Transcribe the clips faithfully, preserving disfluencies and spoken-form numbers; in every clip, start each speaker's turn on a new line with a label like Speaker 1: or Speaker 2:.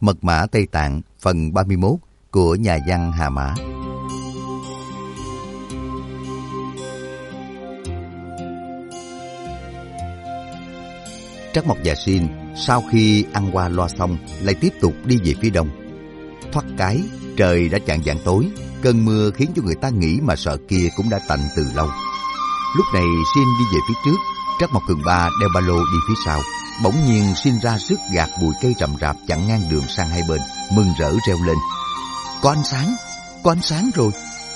Speaker 1: Mật mã Tây Tạng phần ba mươi mốt của nhà văn Hà Mã. Trắc Mộc và Xin sau khi ăn qua loa xong lại tiếp tục đi về phía đông. Thoát cái trời đã chạng vạng tối, cơn mưa khiến cho người ta nghĩ mà sợ kia cũng đã tạnh từ lâu. Lúc này Xin đi về phía trước, Trắc Mộc Cường Ba đeo ba lô đi phía sau. Bỗng nhiên Xin ra sức gạt bụi cây rậm rạp chặn ngang đường sang hai bên, mừng rỡ reo lên: "Có ánh sáng, có ánh sáng rồi!"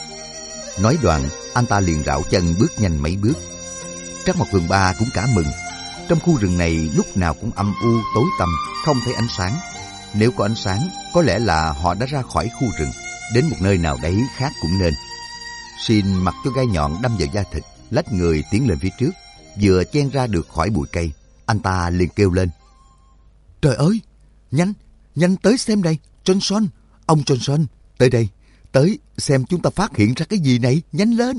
Speaker 1: Nói đoạn, anh ta liền rảo chân bước nhanh mấy bước. Trắc Mộc Cường Ba cũng cả mừng. Trong khu rừng này lúc nào cũng âm u tối tăm, không thấy ánh sáng. Nếu có ánh sáng, có lẽ là họ đã ra khỏi khu rừng, đến một nơi nào đấy khác cũng nên. Xin mặc cho gai nhọn đâm vào da thịt, lách người tiến lên phía trước. Vừa chen ra được khỏi bụi cây, anh ta liền kêu lên: "Trời ơi, nhanh, nhanh tới xem đây, Johnson, ông Johnson, tới đây, tới xem chúng ta phát hiện ra cái gì này, nhanh lên!"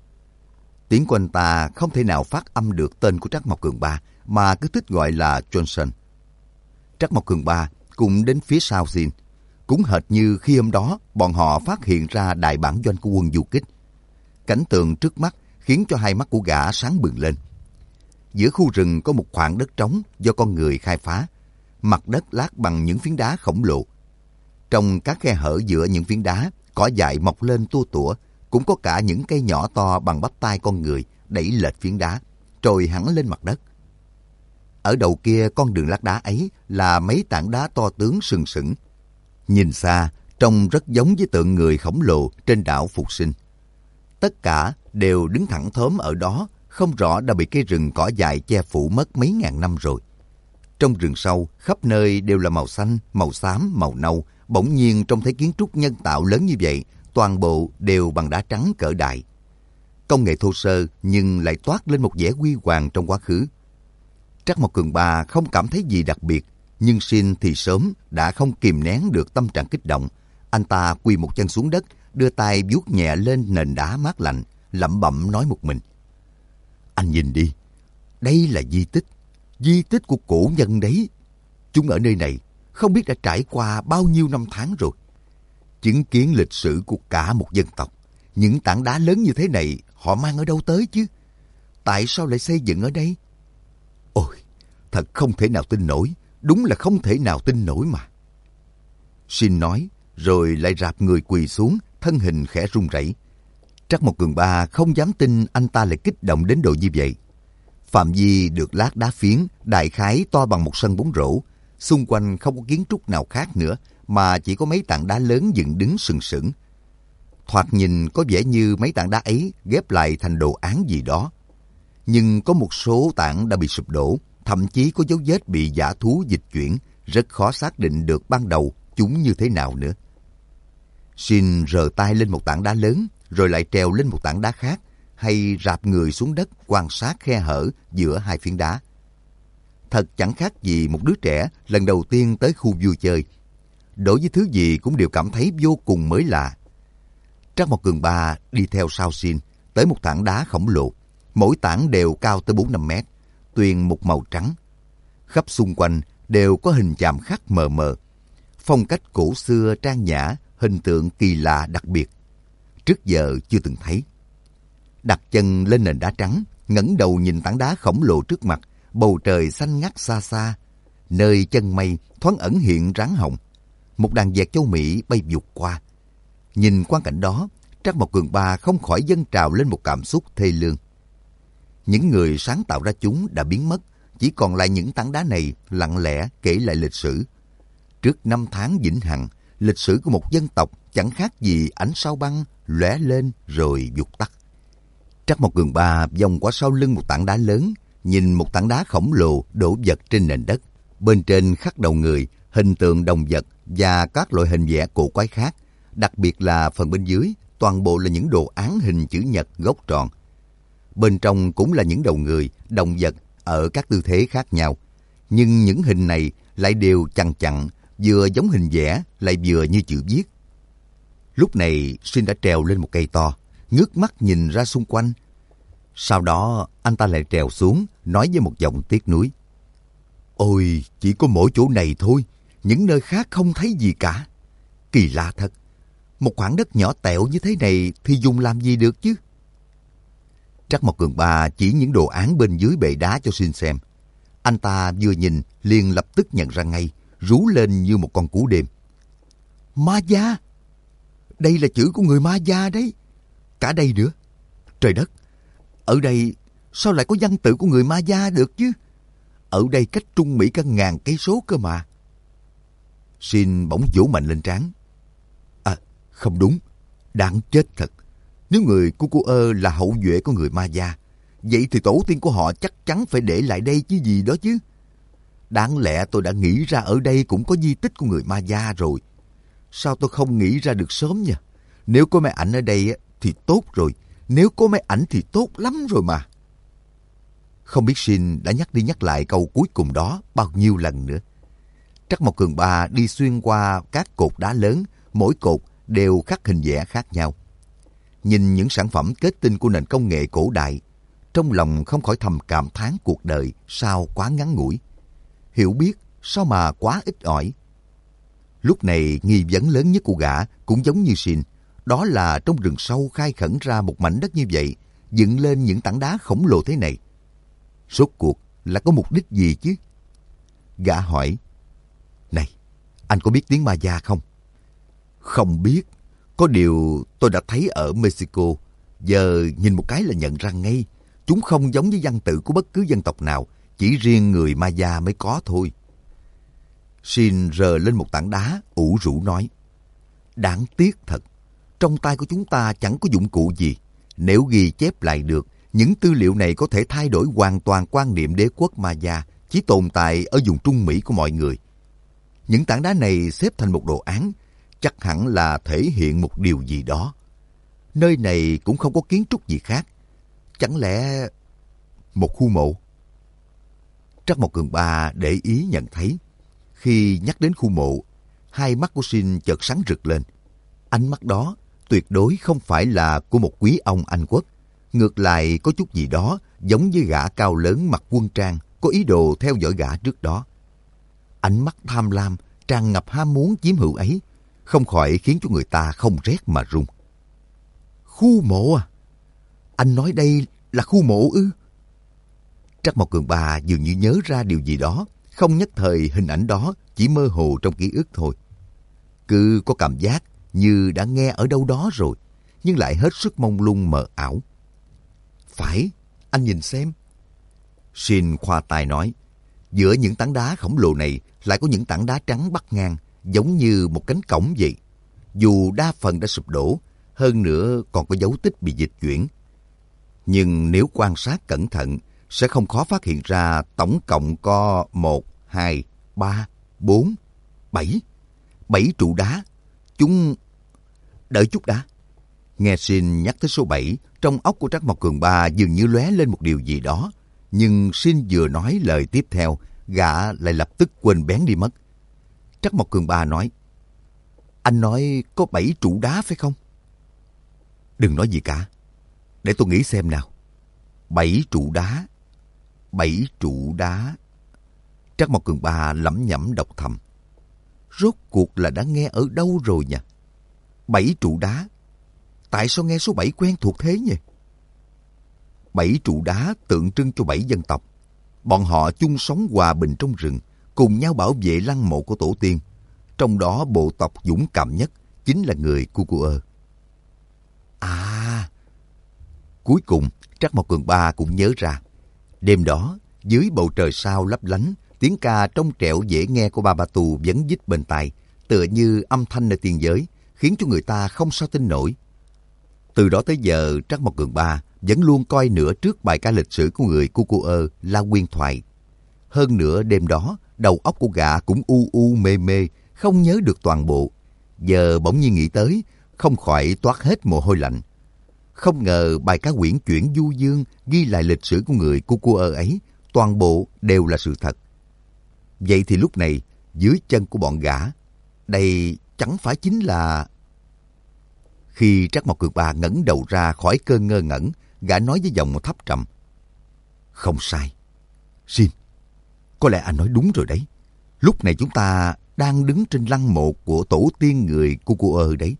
Speaker 1: Tiếng của anh ta không thể nào phát âm được tên của Trắc Mộc Cường Ba, mà cứ thích gọi là Johnson. Trắc Mộc Cường Ba cũng đến phía sau Xin. Cũng hệt như khi hôm đó bọn họ phát hiện ra đại bản doanh của quân du kích. Cảnh tượng trước mắt khiến cho hai mắt của gã sáng bừng lên. Giữa khu rừng có một khoảng đất trống do con người khai phá, mặt đất lát bằng những phiến đá khổng lồ. Trong các khe hở giữa những phiến đá, cỏ dại mọc lên tua tủa, cũng có cả những cây nhỏ to bằng bắp tay con người đẩy lệch phiến đá, trồi hẳn lên mặt đất. Ở đầu kia con đường lát đá ấy là mấy tảng đá to tướng sừng sững. Nhìn xa, trông rất giống với tượng người khổng lồ trên đảo Phục Sinh. Tất cả đều đứng thẳng thớm ở đó, không rõ đã bị cây rừng cỏ dại che phủ mất mấy ngàn năm rồi. Trong rừng sâu, khắp nơi đều là màu xanh, màu xám, màu nâu. Bỗng nhiên trông thấy kiến trúc nhân tạo lớn như vậy, toàn bộ đều bằng đá trắng cỡ đại. Công nghệ thô sơ nhưng lại toát lên một vẻ huy hoàng trong quá khứ. Trắc Mộc Cường Ba không cảm thấy gì đặc biệt, nhưng Xin thì sớm đã không kìm nén được tâm trạng kích động. Anh ta quỳ một chân xuống đất, đưa tay vuốt nhẹ lên nền đá mát lạnh, lẩm bẩm nói một mình: "Anh nhìn đi, đây là di tích, di tích của cổ nhân đấy. Chúng ở nơi này không biết đã trải qua bao nhiêu năm tháng rồi. Chứng kiến lịch sử của cả một dân tộc. Những tảng đá lớn như thế này họ mang ở đâu tới chứ? Tại sao lại xây dựng ở đây? Ôi, thật không thể nào tin nổi, đúng là không thể nào tin nổi mà." Xin nói, rồi lại rạp người quỳ xuống, thân hình khẽ run rẩy. Trắc Mộc Cường Ba không dám tin anh ta lại kích động đến độ như vậy. Phạm vi được lát đá phiến, đại khái to bằng một sân bóng rổ. Xung quanh không có kiến trúc nào khác nữa, mà chỉ có mấy tảng đá lớn dựng đứng sừng sững. Thoạt nhìn có vẻ như mấy tảng đá ấy ghép lại thành đồ án gì đó. Nhưng có một số tảng đã bị sụp đổ, thậm chí có dấu vết bị dã thú dịch chuyển, rất khó xác định được ban đầu chúng như thế nào nữa. Xin rờ tay lên một tảng đá lớn, rồi lại trèo lên một tảng đá khác, hay rạp người xuống đất quan sát khe hở giữa hai phiến đá. Thật chẳng khác gì một đứa trẻ lần đầu tiên tới khu vui chơi. Đối với thứ gì cũng đều cảm thấy vô cùng mới lạ. Trắc Mộc Cường Ba đi theo sau Xin tới một tảng đá khổng lồ. Mỗi tảng đều cao tới bốn năm mét, tuyền một màu trắng. Khắp xung quanh đều có hình chạm khắc mờ mờ. Phong cách cổ xưa trang nhã, hình tượng kỳ lạ đặc biệt. Trước giờ chưa từng thấy. Đặt chân lên nền đá trắng, ngẩng đầu nhìn tảng đá khổng lồ trước mặt, bầu trời xanh ngắt xa xa. Nơi chân mây thoáng ẩn hiện ráng hồng. Một đàn vẹt châu Mỹ bay vụt qua. Nhìn quang cảnh đó, Trắc Mộc Cường Ba không khỏi dâng trào lên một cảm xúc thê lương. Những người sáng tạo ra chúng đã biến mất, chỉ còn lại những tảng đá này lặng lẽ kể lại lịch sử. Trước năm tháng vĩnh hằng, lịch sử của một dân tộc chẳng khác gì ánh sao băng lóe lên rồi vụt tắt. Trắc Mộc Cường Ba vòng qua sau lưng một tảng đá lớn, nhìn một tảng đá khổng lồ đổ vật trên nền đất. Bên trên khắc đầu người, hình tượng động vật và các loại hình vẽ cổ quái khác. Đặc biệt là phần bên dưới, toàn bộ là những đồ án hình chữ nhật gốc tròn. Bên trong cũng là những đầu người, động vật ở các tư thế khác nhau. Nhưng những hình này lại đều chằng chặn, vừa giống hình vẽ, lại vừa như chữ viết. Lúc này, Xin đã trèo lên một cây to, ngước mắt nhìn ra xung quanh. Sau đó, anh ta lại trèo xuống, nói với một giọng tiếc nuối: "Ôi, chỉ có mỗi chỗ này thôi, những nơi khác không thấy gì cả. Kỳ lạ thật, một khoảng đất nhỏ tẹo như thế này thì dùng làm gì được chứ? Trắc Mộc Cường Ba chỉ những đồ án bên dưới bệ đá cho Shin xem. Anh ta vừa nhìn liền lập tức nhận ra ngay, rú lên như một con cú đêm. Ma gia! Đây là chữ của người Ma gia đấy. Cả đây nữa. Trời đất! Ở đây sao lại có văn tự của người Ma gia được chứ? Ở đây cách Trung Mỹ cả ngàn cây số cơ mà. Shin bỗng vỗ mạnh lên trán. À, không đúng. Đáng chết thật. Nếu người Cucuơ là hậu duệ của người Ma gia, vậy thì tổ tiên của họ chắc chắn phải để lại đây chứ gì đó chứ. Đáng lẽ tôi đã nghĩ ra ở đây cũng có di tích của người Ma gia rồi. Sao tôi không nghĩ ra được sớm nhỉ? Nếu có máy ảnh ở đây thì tốt rồi. Nếu có máy ảnh thì tốt lắm rồi mà. Không biết Shin đã nhắc đi nhắc lại câu cuối cùng đó bao nhiêu lần nữa. Trắc Mộc Cường Ba đi xuyên qua các cột đá lớn, mỗi cột đều khắc hình vẽ khác nhau. Nhìn những sản phẩm kết tinh của nền công nghệ cổ đại, trong lòng không khỏi thầm cảm thán cuộc đời sao quá ngắn ngủi. Hiểu biết sao mà quá ít ỏi. Lúc này nghi vấn lớn nhất của gã cũng giống như Shin, đó là trong rừng sâu khai khẩn ra một mảnh đất như vậy, dựng lên những tảng đá khổng lồ thế này. Rốt cuộc là có mục đích gì chứ? Gã hỏi, này, anh có biết tiếng Ma gia không? Không biết, có điều tôi đã thấy ở Mexico, giờ nhìn một cái là nhận ra ngay. Chúng không giống với văn tự của bất cứ dân tộc nào, chỉ riêng người Ma gia mới có thôi. Shin rờ lên một tảng đá, ủ rũ nói, đáng tiếc thật, trong tay của chúng ta chẳng có dụng cụ gì. Nếu ghi chép lại được, những tư liệu này có thể thay đổi hoàn toàn quan niệm đế quốc Ma gia chỉ tồn tại ở vùng Trung Mỹ của mọi người. Những tảng đá này xếp thành một đồ án, chắc hẳn là thể hiện một điều gì đó. Nơi này cũng không có kiến trúc gì khác. Chẳng lẽ một khu mộ? Trắc Mộc Cường Ba để ý nhận thấy, khi nhắc đến khu mộ, hai mắt của Shin chợt sáng rực lên. Ánh mắt đó tuyệt đối không phải là của một quý ông Anh quốc. Ngược lại có chút gì đó giống với gã cao lớn mặc quân trang có ý đồ theo dõi gã trước đó. Ánh mắt tham lam, tràn ngập ham muốn chiếm hữu ấy, không khỏi khiến cho người ta không rét mà run. Khu mộ à? Anh nói đây là khu mộ ư? Trắc Mộc Cường Ba dường như nhớ ra điều gì đó, không nhất thời hình ảnh đó chỉ mơ hồ trong ký ức thôi. Cứ có cảm giác như đã nghe ở đâu đó rồi, nhưng lại hết sức mông lung mờ ảo. Phải, anh nhìn xem. Shin khoa tay nói, giữa những tảng đá khổng lồ này lại có những tảng đá trắng bắc ngang, giống như một cánh cổng vậy. Dù đa phần đã sụp đổ, hơn nữa còn có dấu tích bị dịch chuyển. Nhưng nếu quan sát cẩn thận, sẽ không khó phát hiện ra tổng cộng có một, hai, ba, bốn, bảy. Bảy trụ đá. Chúng... Đợi chút đã. Nghe Shin nhắc tới số bảy, trong óc của Trắc Mộc Cường Ba dường như lóe lên một điều gì đó. Nhưng Shin vừa nói lời tiếp theo, gã lại lập tức quên bén đi mất. Trắc Mộc Cường Ba nói, anh nói có bảy trụ đá phải không? Đừng nói gì cả. Để tôi nghĩ xem nào. Bảy trụ đá. Bảy trụ đá. Trắc Mộc Cường Ba lẩm nhẩm đọc thầm. Rốt cuộc là đã nghe ở đâu rồi nhỉ? Bảy trụ đá. Tại sao nghe số bảy quen thuộc thế nhỉ? Bảy trụ đá tượng trưng cho bảy dân tộc. Bọn họ chung sống hòa bình trong rừng, cùng nhau bảo vệ lăng mộ của tổ tiên. Trong đó bộ tộc dũng cảm nhất chính là người Cucuơ. À! Cuối cùng, Trắc Mộc Cường Ba cũng nhớ ra. Đêm đó, dưới bầu trời sao lấp lánh, tiếng ca trong trẻo dễ nghe của Ba Ba Tu vẫn dít bên tai, tựa như âm thanh nơi tiên giới, khiến cho người ta không sao tin nổi. Từ đó tới giờ, Trắc Mộc Cường Ba vẫn luôn coi nửa trước bài ca lịch sử của người Cucuơ là huyền thoại. Hơn nữa đêm đó, đầu óc của gã cũng u u mê mê, không nhớ được toàn bộ. Giờ bỗng nhiên nghĩ tới, không khỏi toát hết mồ hôi lạnh. Không ngờ bài ca quyển chuyển du dương ghi lại lịch sử của người Cucuơ ấy, toàn bộ đều là sự thật. Vậy thì lúc này, dưới chân của bọn gã, đây chẳng phải chính là... Khi Trắc Mộc Cường Ba ngẩng đầu ra khỏi cơn ngơ ngẩn, gã nói với giọng thấp trầm. Không sai. Shin, có lẽ anh nói đúng rồi đấy. Lúc này chúng ta đang đứng trên lăng mộ của tổ tiên người Cucuơ đấy.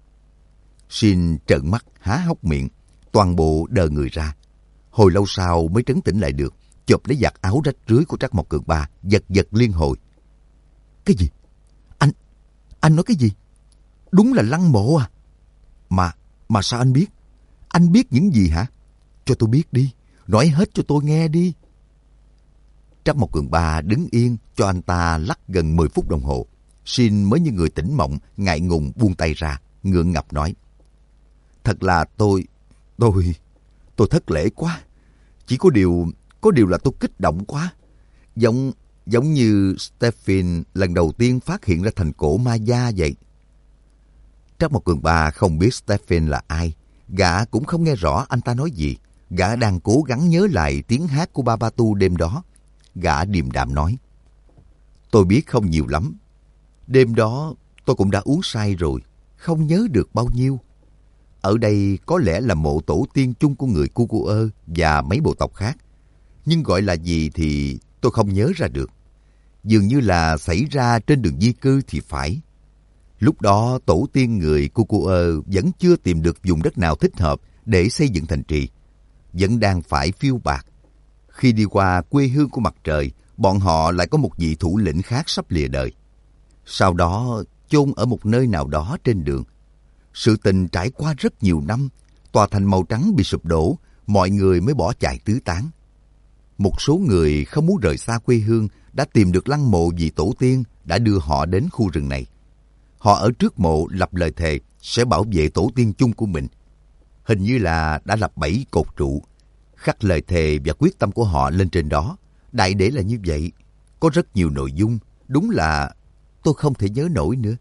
Speaker 1: Shin trợn mắt há hốc miệng, toàn bộ đờ người ra. Hồi lâu sau mới trấn tĩnh lại được, chộp lấy vạt áo rách rưới của Trác Mộc Cường Ba, giật giật liên hồi. Cái gì? Anh, anh nói cái gì? Đúng là lăng mộ à? Mà, mà sao anh biết? Anh biết những gì hả? Cho tôi biết đi, nói hết cho tôi nghe đi. Trác Mộc Cường Ba đứng yên cho anh ta lắc gần mười phút đồng hồ. Shin mới như người tỉnh mộng, ngại ngùng buông tay ra, ngượng ngập nói. Thật là tôi, tôi, tôi thất lễ quá. Chỉ có điều, có điều là tôi kích động quá. Giống, giống như Stephen lần đầu tiên phát hiện ra thành cổ Maya vậy. Trác Mộc Cường Ba không biết Stephen là ai. Gã cũng không nghe rõ anh ta nói gì. Gã đang cố gắng nhớ lại tiếng hát của Babatu đêm đó. Gã điềm đạm nói. Tôi biết không nhiều lắm. Đêm đó tôi cũng đã uống say rồi, không nhớ được bao nhiêu. Ở đây có lẽ là mộ tổ tiên chung của người Cucuơ và mấy bộ tộc khác. Nhưng gọi là gì thì tôi không nhớ ra được. Dường như là xảy ra trên đường di cư thì phải. Lúc đó tổ tiên người Cucuơ vẫn chưa tìm được vùng đất nào thích hợp để xây dựng thành trì. Vẫn đang phải phiêu bạt. Khi đi qua quê hương của mặt trời, bọn họ lại có một vị thủ lĩnh khác sắp lìa đời. Sau đó chôn ở một nơi nào đó trên đường. Sự tình trải qua rất nhiều năm, tòa thành màu trắng bị sụp đổ, mọi người mới bỏ chạy tứ tán. Một số người không muốn rời xa quê hương đã tìm được lăng mộ vị tổ tiên đã đưa họ đến khu rừng này. Họ ở trước mộ lập lời thề sẽ bảo vệ tổ tiên chung của mình. Hình như là đã lập bảy cột trụ, khắc lời thề và quyết tâm của họ lên trên đó. Đại để là như vậy, có rất nhiều nội dung, đúng là tôi không thể nhớ nổi nữa.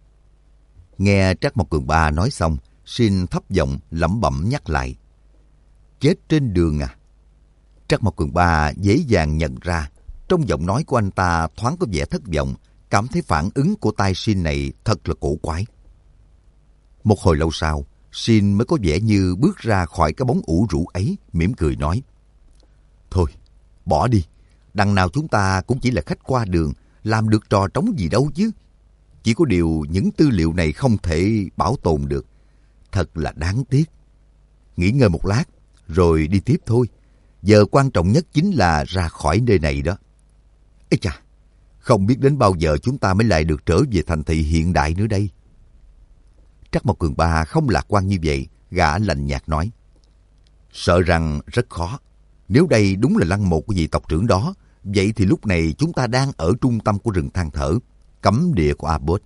Speaker 1: Nghe Trác Mộc Cường Ba nói xong, Shin thấp giọng lẩm bẩm nhắc lại. Chết trên đường à? Trác Mộc Cường Ba dễ dàng nhận ra, trong giọng nói của anh ta thoáng có vẻ thất vọng, cảm thấy phản ứng của tai Shin này thật là cổ quái. Một hồi lâu sau, Shin mới có vẻ như bước ra khỏi cái bóng ủ rũ ấy, mỉm cười nói. Thôi, bỏ đi, đằng nào chúng ta cũng chỉ là khách qua đường, làm được trò trống gì đâu chứ. Chỉ có điều những tư liệu này không thể bảo tồn được. Thật là đáng tiếc. Nghỉ ngơi một lát, rồi đi tiếp thôi. Giờ quan trọng nhất chính là ra khỏi nơi này đó. Ê chà, không biết đến bao giờ chúng ta mới lại được trở về thành thị hiện đại nữa đây. Trác Mộc Cường Ba không lạc quan như vậy, gã lạnh nhạt nói. Sợ rằng rất khó. Nếu đây đúng là lăng mộ của vị tộc trưởng đó, vậy thì lúc này chúng ta đang ở trung tâm của rừng than thở, cấm địa của Abbot.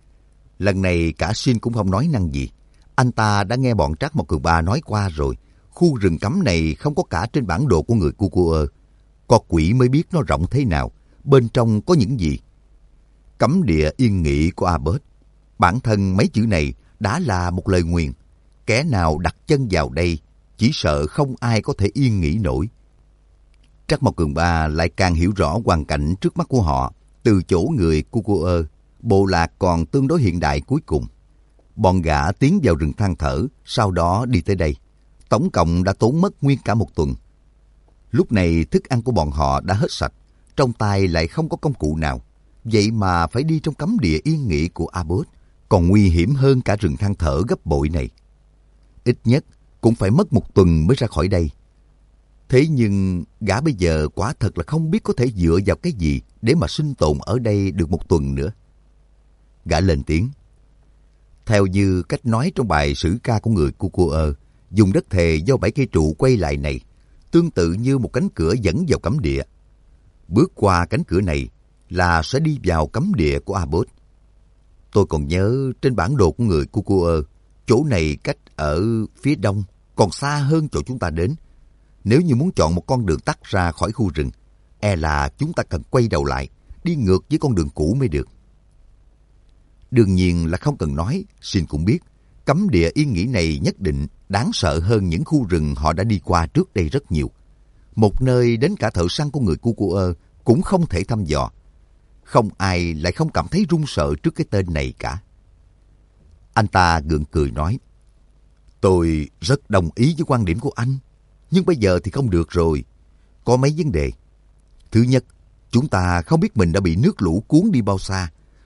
Speaker 1: Lần này cả Shin cũng không nói năng gì. Anh ta đã nghe bọn Trác Mộc Cường Ba nói qua rồi. Khu rừng cấm này không có cả trên bản đồ của người Cucuơ. Có quỷ mới biết nó rộng thế nào, bên trong có những gì. Cấm địa yên nghỉ của Abbot. Bản thân mấy chữ này đã là một lời nguyền. Kẻ nào đặt chân vào đây, chỉ sợ không ai có thể yên nghỉ nổi. Trác Mộc Cường Ba lại càng hiểu rõ hoàn cảnh trước mắt của họ. Từ chỗ người Cucuơ, bộ lạc còn tương đối hiện đại cuối cùng. Bọn gã tiến vào rừng than thở, sau đó đi tới đây. Tổng cộng đã tốn mất nguyên cả một tuần. Lúc này thức ăn của bọn họ đã hết sạch, trong tay lại không có công cụ nào. Vậy mà phải đi trong cấm địa yên nghỉ của Abbot, còn nguy hiểm hơn cả rừng than thở gấp bội này. Ít nhất cũng phải mất một tuần mới ra khỏi đây. Thế nhưng gã bây giờ quả thật là không biết có thể dựa vào cái gì để mà sinh tồn ở đây được một tuần nữa. Gã lên tiếng. Theo như cách nói trong bài sử ca của người Cucuơ, dùng đất thề do bảy cây trụ quay lại này, tương tự như một cánh cửa dẫn vào cấm địa. Bước qua cánh cửa này là sẽ đi vào cấm địa của Abbot. Tôi còn nhớ trên bản đồ của người Cucuơ, chỗ này cách ở phía đông, còn xa hơn chỗ chúng ta đến. Nếu như muốn chọn một con đường tắt ra khỏi khu rừng, e là chúng ta cần quay đầu lại, đi ngược với con đường cũ mới được. Đương nhiên là không cần nói, Shin cũng biết, cấm địa yên nghỉ này nhất định đáng sợ hơn những khu rừng họ đã đi qua trước đây rất nhiều. Một nơi đến cả thợ săn của người Cucuơ cũng không thể thăm dò. Không ai lại không cảm thấy run sợ trước cái tên này cả. Anh ta gượng cười nói, tôi rất đồng ý với quan điểm của anh, nhưng bây giờ thì không được rồi. Có mấy vấn đề. Thứ nhất, chúng ta không biết mình đã bị nước lũ cuốn đi bao xa.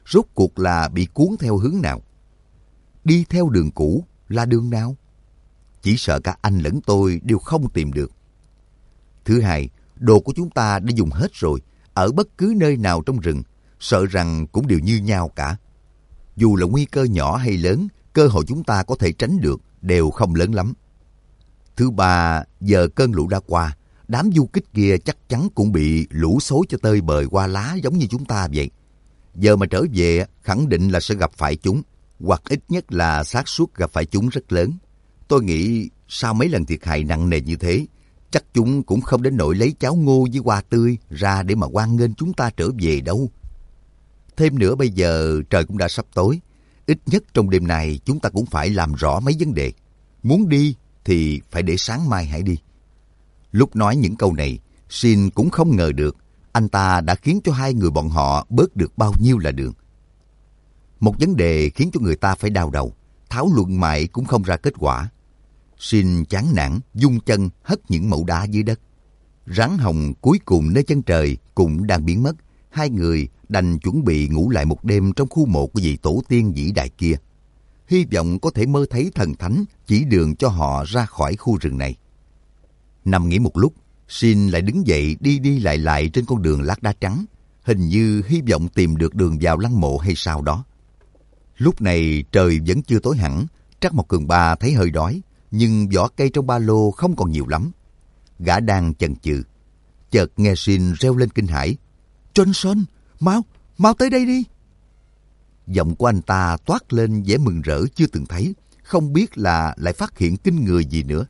Speaker 1: rốt cuộc là bị cuốn theo hướng nào? Đi theo đường cũ là đường nào? Chỉ sợ cả anh lẫn tôi đều không tìm được. Thứ hai, đồ của chúng ta đã dùng hết rồi, ở bất cứ nơi nào trong rừng, sợ rằng cũng đều như nhau cả. Dù là nguy cơ nhỏ hay lớn, cơ hội chúng ta có thể tránh được đều không lớn lắm. Thứ ba, giờ cơn lũ đã qua, đám du kích kia chắc chắn cũng bị lũ xối cho tơi bời qua lá giống như chúng ta vậy. Giờ mà trở về, khẳng định là sẽ gặp phải chúng, hoặc ít nhất là xác suất gặp phải chúng rất lớn. Tôi nghĩ sau mấy lần thiệt hại nặng nề như thế, chắc chúng cũng không đến nỗi lấy cháo ngô với hoa tươi ra để mà hoan nghênh chúng ta trở về đâu. Thêm nữa bây giờ trời cũng đã sắp tối, ít nhất trong đêm này chúng ta cũng phải làm rõ mấy vấn đề. Muốn đi thì phải để sáng mai hãy đi. Lúc nói những câu này, Shin cũng không ngờ được anh ta đã khiến cho hai người bọn họ bớt được bao nhiêu là đường. Một vấn đề khiến cho người ta phải đau đầu, thảo luận mãi cũng không ra kết quả. Shin chán nản, dung chân hất những mẩu đá dưới đất. Rắn hồng cuối cùng nơi chân trời cũng đang biến mất. Hai người đành chuẩn bị ngủ lại một đêm trong khu mộ của vị tổ tiên vĩ đại kia. Hy vọng có thể mơ thấy thần thánh chỉ đường cho họ ra khỏi khu rừng này. Nằm nghỉ một lúc, Shin lại đứng dậy đi đi lại lại trên con đường lát đá trắng, hình như hy vọng tìm được đường vào lăng mộ hay sao đó. Lúc này trời vẫn chưa tối hẳn, Trắc Mộc Cường Ba thấy hơi đói, nhưng vỏ cây trong ba lô không còn nhiều lắm. Gã đang chần chừ, chợt nghe Shin reo lên kinh hãi. Johnson, mau, mau tới đây đi. Giọng của anh ta toát lên vẻ mừng rỡ chưa từng thấy, không biết là lại phát hiện kinh người gì nữa.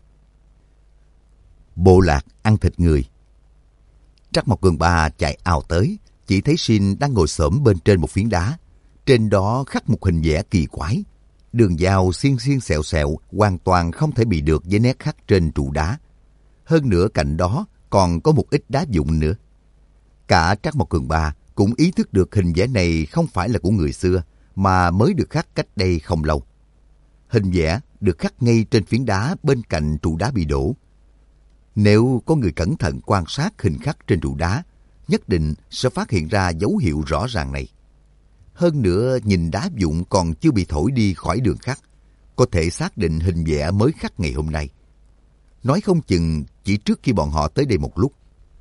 Speaker 1: Bộ lạc ăn thịt người. Trắc Mộc Cường Ba chạy ào tới, chỉ thấy Shin đang ngồi xổm bên trên một phiến đá. Trên đó khắc một hình vẽ kỳ quái. Đường dao xiên xiên xẹo xẹo hoàn toàn không thể bị được với nét khắc trên trụ đá. Hơn nữa cạnh đó còn có một ít đá vụn nữa. Cả Trắc Mộc Cường Ba cũng ý thức được hình vẽ này không phải là của người xưa, mà mới được khắc cách đây không lâu. Hình vẽ được khắc ngay trên phiến đá bên cạnh trụ đá bị đổ. Nếu có người cẩn thận quan sát hình khắc trên trụ đá, nhất định sẽ phát hiện ra dấu hiệu rõ ràng này. Hơn nữa, nhìn đá vụn còn chưa bị thổi đi khỏi đường khắc, có thể xác định hình vẽ mới khắc ngày hôm nay. Nói không chừng chỉ trước khi bọn họ tới đây một lúc.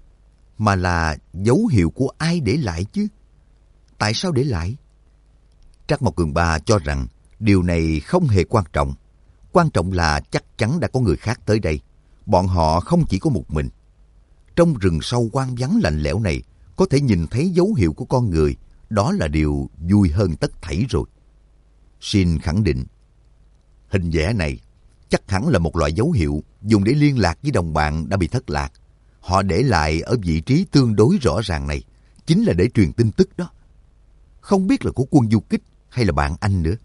Speaker 1: Mà là dấu hiệu của ai để lại chứ? Tại sao để lại? Trắc Mộc Cường Ba cho rằng điều này không hề quan trọng. Quan trọng là chắc chắn đã có người khác tới đây. Bọn họ không chỉ có một mình. Trong rừng sâu hoang vắng lạnh lẽo này, có thể nhìn thấy dấu hiệu của con người, đó là điều vui hơn tất thảy rồi. Shin khẳng định, hình vẽ này chắc hẳn là một loại dấu hiệu dùng để liên lạc với đồng bạn đã bị thất lạc. Họ để lại ở vị trí tương đối rõ ràng này, chính là để truyền tin tức đó. Không biết là của quân du kích hay là bạn anh nữa.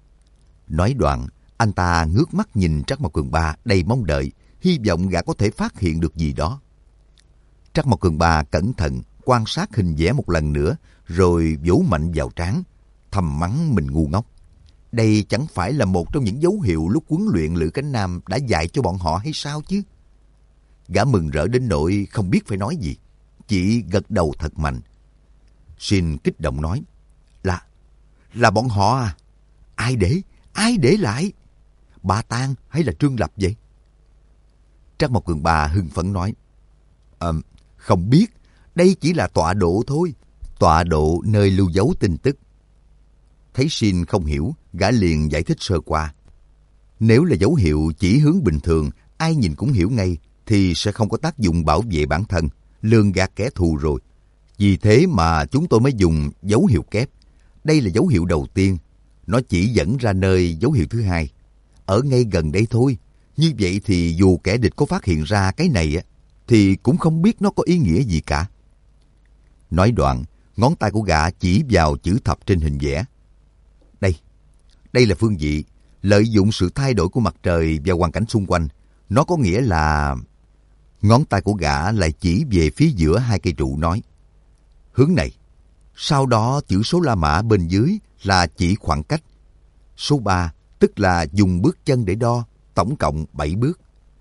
Speaker 1: Nói đoạn, anh ta ngước mắt nhìn Trắc Mộc Cường Ba đầy mong đợi, hy vọng gã có thể phát hiện được gì đó. Trắc Mộc Cường Ba cẩn thận quan sát hình vẽ một lần nữa, rồi vỗ mạnh vào trán, thầm mắng mình ngu ngốc. Đây chẳng phải là một trong những dấu hiệu lúc huấn luyện Lữ Cánh Nam đã dạy cho bọn họ hay sao chứ? Gã mừng rỡ đến nỗi không biết phải nói gì, chỉ gật đầu thật mạnh. Shin kích động nói, là, là bọn họ à? Ai để, ai để lại? Ba Tang hay là Trương Lập vậy? Trắc Mộc Cường Ba hưng phấn nói, Ờ, không biết, đây chỉ là tọa độ thôi, tọa độ nơi lưu dấu tin tức. Thấy Shin không hiểu, gã liền giải thích sơ qua. Nếu là dấu hiệu chỉ hướng bình thường, ai nhìn cũng hiểu ngay, thì sẽ không có tác dụng bảo vệ bản thân, lường gạt kẻ thù rồi. Vì thế mà chúng tôi mới dùng dấu hiệu kép. Đây là dấu hiệu đầu tiên, nó chỉ dẫn ra nơi dấu hiệu thứ hai. Ở ngay gần đây thôi, như vậy thì dù kẻ địch có phát hiện ra cái này á, thì cũng không biết nó có ý nghĩa gì cả. Nói đoạn, ngón tay của gã chỉ vào chữ thập trên hình vẽ. Đây, đây là phương vị, lợi dụng sự thay đổi của mặt trời và hoàn cảnh xung quanh. Nó có nghĩa là... Ngón tay của gã lại chỉ về phía giữa hai cây trụ nói. Hướng này. Sau đó chữ số La Mã bên dưới là chỉ khoảng cách. Số ba, tức là dùng bước chân để đo, tổng cộng bảy bước.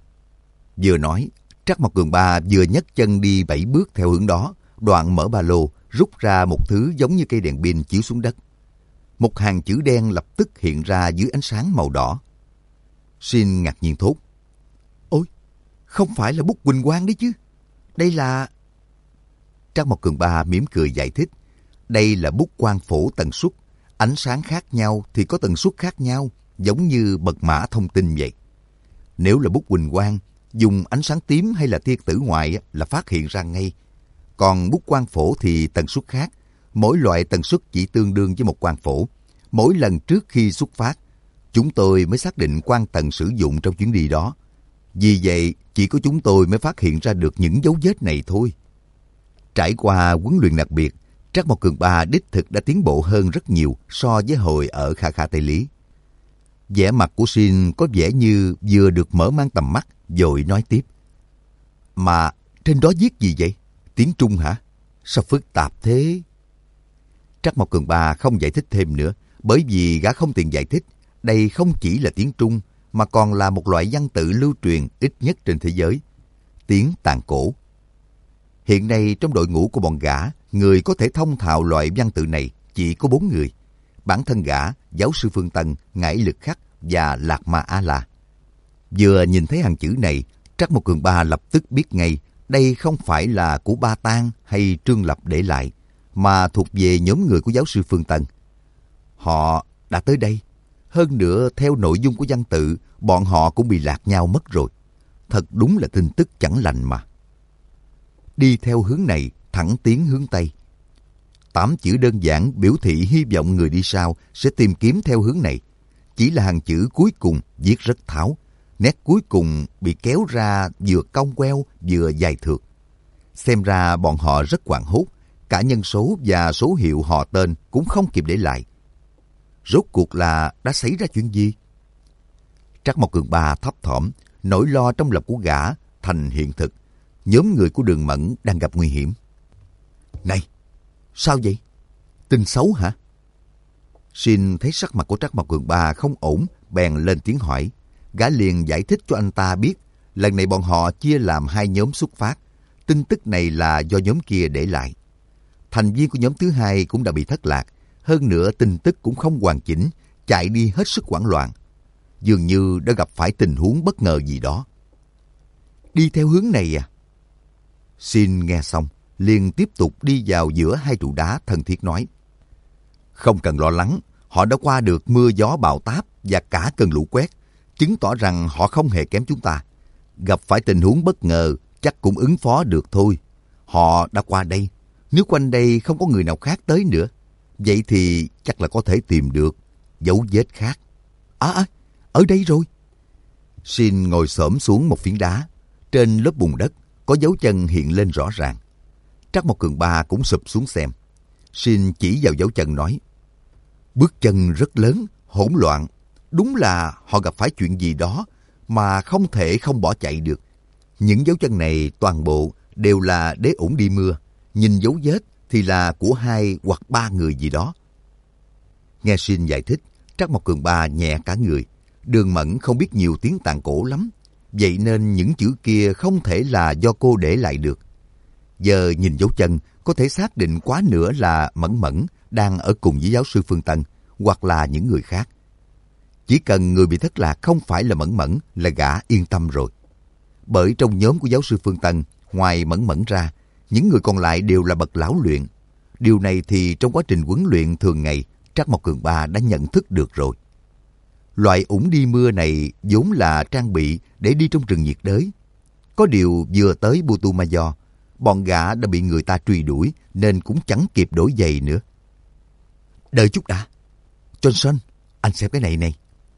Speaker 1: Vừa nói, Trắc Mộc Cường Ba vừa nhấc chân đi bảy bước theo hướng đó, đoạn mở ba lô, rút ra một thứ giống như cây đèn pin chiếu xuống đất, một hàng chữ đen lập tức hiện ra dưới ánh sáng màu đỏ. Shin ngạc nhiên thốt: Ôi, không phải là bút huỳnh quang đấy chứ? Đây là... Trác Mộc Cường Ba mỉm cười giải thích: Đây là bút quang phổ tần suất. Ánh sáng khác nhau thì có tần suất khác nhau, giống như mật mã thông tin vậy. Nếu là bút huỳnh quang, dùng ánh sáng tím hay là tia tử ngoại là phát hiện ra ngay. Còn bút quang phổ thì tần suất khác. Mỗi loại tần suất chỉ tương đương với một quang phổ. Mỗi lần trước khi xuất phát, chúng tôi mới xác định quang tần sử dụng trong chuyến đi đó. Vì vậy, chỉ có chúng tôi mới phát hiện ra được những dấu vết này thôi. Trải qua huấn luyện đặc biệt, Trác Mộc Cường Ba đích thực đã tiến bộ hơn rất nhiều so với hồi ở Kha Kha Tây Lý. Vẻ mặt của Shin có vẻ như vừa được mở mang tầm mắt, vội nói tiếp: Mà trên đó viết gì vậy? Tiếng Trung hả? Sao phức tạp thế? Trác Mộc Cường Ba không giải thích thêm nữa, bởi vì gã không tiện giải thích. Đây không chỉ là tiếng Trung, mà còn là một loại văn tự lưu truyền ít nhất trên thế giới. Tiếng Tàn Cổ. Hiện nay trong đội ngũ của bọn gã, người có thể thông thạo loại văn tự này chỉ có bốn người. Bản thân gã, giáo sư Phương Tân, Ngải Lực Khắc và Lạc Ma A La. Vừa nhìn thấy hàng chữ này, Trác Mộc Cường Ba lập tức biết ngay đây không phải là của Ba Tang hay Trương Lập để lại, mà thuộc về nhóm người của giáo sư Phương Tân. Họ đã tới đây. Hơn nữa, theo nội dung của văn tự, bọn họ cũng bị lạc nhau mất rồi. Thật đúng là tin tức chẳng lành mà. Đi theo hướng này, thẳng tiến hướng Tây. Tám chữ đơn giản biểu thị hy vọng người đi sau sẽ tìm kiếm theo hướng này. Chỉ là hàng chữ cuối cùng viết rất tháo. Nét cuối cùng bị kéo ra vừa cong queo vừa dài thượt. Xem ra bọn họ rất hoảng hốt. Cả nhân số và số hiệu họ tên cũng không kịp để lại. Rốt cuộc là đã xảy ra chuyện gì? Trác Mộc Cường Ba thấp thỏm, nỗi lo trong lòng của gã thành hiện thực. Nhóm người của Đường Mẫn đang gặp nguy hiểm. Này, sao vậy? Tin xấu hả? Shin thấy sắc mặt của Trác Mộc Cường Ba không ổn, bèn lên tiếng hỏi. Gã liền giải thích cho anh ta biết, lần này bọn họ chia làm hai nhóm xuất phát. Tin tức này là do nhóm kia để lại. Thành viên của nhóm thứ hai cũng đã bị thất lạc. Hơn nữa tin tức cũng không hoàn chỉnh, chạy đi hết sức hoảng loạn. Dường như đã gặp phải tình huống bất ngờ gì đó. Đi theo hướng này à? Shin nghe xong, liền tiếp tục đi vào giữa hai trụ đá thân thiết nói. Không cần lo lắng, họ đã qua được mưa gió bão táp và cả cơn lũ quét, chứng tỏ rằng họ không hề kém chúng ta. Gặp phải tình huống bất ngờ, chắc cũng ứng phó được thôi. Họ đã qua đây, nếu quanh đây không có người nào khác tới nữa, vậy thì chắc là có thể tìm được dấu vết khác. À, à ở đây rồi. Shin ngồi xổm xuống một phiến đá. Trên lớp bùn đất có dấu chân hiện lên rõ ràng. Trác Mộc Cường Ba cũng sụp xuống xem. Shin chỉ vào dấu chân nói. Bước chân rất lớn, hỗn loạn. Đúng là họ gặp phải chuyện gì đó mà không thể không bỏ chạy được. Những dấu chân này toàn bộ đều là đế ủng đi mưa. Nhìn dấu vết thì là của hai hoặc ba người gì đó. Nghe Shin giải thích, Trác Mộc Cường Ba nhẹ cả người. Đường Mẫn không biết nhiều tiếng Tàn Cổ lắm, vậy nên những chữ kia không thể là do cô để lại được. Giờ nhìn dấu chân, có thể xác định quá nữa là Mẫn Mẫn đang ở cùng với giáo sư Phương Tân, hoặc là những người khác. Chỉ cần người bị thất lạc không phải là Mẫn Mẫn là gã yên tâm rồi. Bởi trong nhóm của giáo sư Phương Tân, ngoài Mẫn Mẫn ra, những người còn lại đều là bậc lão luyện. Điều này thì trong quá trình huấn luyện thường ngày, Trác Mộc Cường Ba đã nhận thức được rồi. Loại ủng đi mưa này vốn là trang bị để đi trong rừng nhiệt đới. Có điều vừa tới Putumayo, bọn gã đã bị người ta truy đuổi nên cũng chẳng kịp đổi giày nữa. Đợi chút đã. Johnson, anh xem cái này này.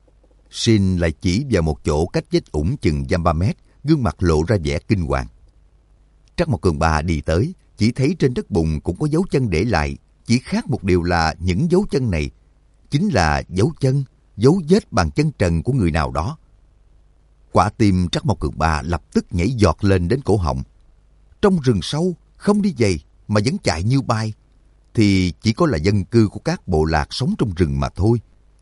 Speaker 1: Shin lại chỉ vào một chỗ cách vết ủng chừng dăm ba mét, gương mặt lộ ra vẻ kinh hoàng. Trác Mộc Cường Ba đi tới, chỉ thấy trên đất bùn cũng có dấu chân để lại. Chỉ khác một điều là những dấu chân này chính là dấu chân, dấu vết bàn chân trần của người nào đó. Quả tim Trác Mộc Cường Ba lập tức nhảy giọt lên đến cổ họng. Trong rừng sâu, không đi giày mà vẫn chạy như bay, thì chỉ có là dân cư của các bộ lạc sống trong rừng mà thôi.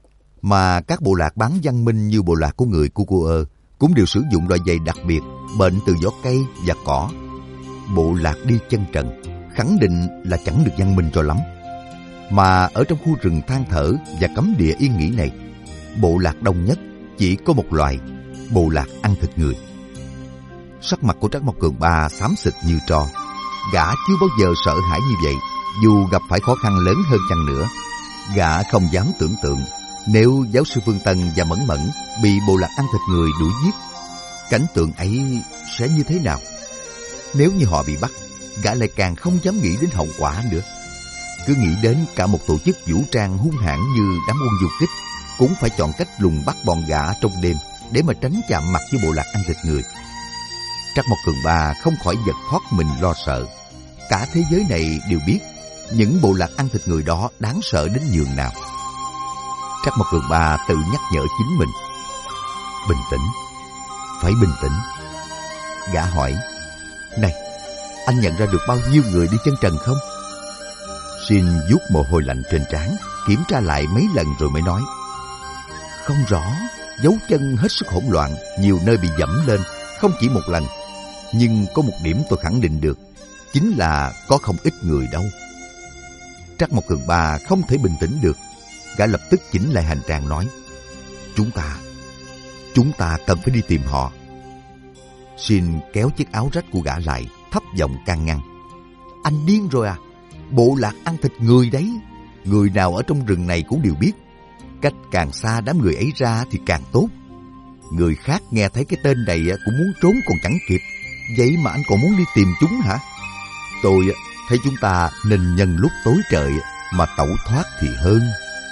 Speaker 1: Mà các bộ lạc bán văn minh như bộ lạc của người Kukuơ cũng đều sử dụng loại giày đặc biệt, bệnh từ vỏ cây và cỏ. Bộ lạc đi chân trần, khẳng định là chẳng được văn minh cho lắm. Mà ở trong khu rừng than thở và cấm địa yên nghỉ này, bộ lạc đông nhất chỉ có một loài, bộ lạc ăn thịt người. Sắc mặt của Trắc Mộc Cường Ba xám xịt như tro. Gã chưa bao giờ sợ hãi như vậy, dù gặp phải khó khăn lớn hơn chăng nữa. Gã không dám tưởng tượng nếu giáo sư Phương Tân và Mẫn Mẫn bị bộ lạc ăn thịt người đuổi giết, cảnh tượng ấy sẽ như thế nào. Nếu như họ bị bắt, gã lại càng không dám nghĩ đến hậu quả nữa. Cứ nghĩ đến cả một tổ chức vũ trang hung hãn như đám quân du kích cũng phải chọn cách lùng bắt bọn gã trong đêm để mà tránh chạm mặt với bộ lạc ăn thịt người. Trắc Mộc Cường Ba không khỏi giật thót mình lo sợ. Cả thế giới này đều biết những bộ lạc ăn thịt người đó đáng sợ đến nhường nào. Trắc Mộc Cường Ba tự nhắc nhở chính mình. Bình tĩnh, phải bình tĩnh. Gã hỏi, này, anh nhận ra được bao nhiêu người đi chân trần không? Shin vuốt mồ hôi lạnh trên trán, kiểm tra lại mấy lần rồi mới nói, không rõ, dấu chân hết sức hỗn loạn, nhiều nơi bị dẫm lên, không chỉ một lần. Nhưng có một điểm tôi khẳng định được, chính là có không ít người đâu. Trắc Mộc Cường Ba không thể bình tĩnh được. Gã lập tức chỉnh lại hành trang nói, Chúng ta, chúng ta cần phải đi tìm họ. Shin kéo chiếc áo rách của gã lại, thấp giọng can ngăn. Anh điên rồi à? Bộ lạc ăn thịt người đấy. Người nào ở trong rừng này cũng đều biết. Cách càng xa đám người ấy ra thì càng tốt. Người khác nghe thấy cái tên này cũng muốn trốn còn chẳng kịp. Vậy mà anh còn muốn đi tìm chúng hả? Tôi thấy chúng ta nên nhân lúc tối trời mà tẩu thoát thì hơn.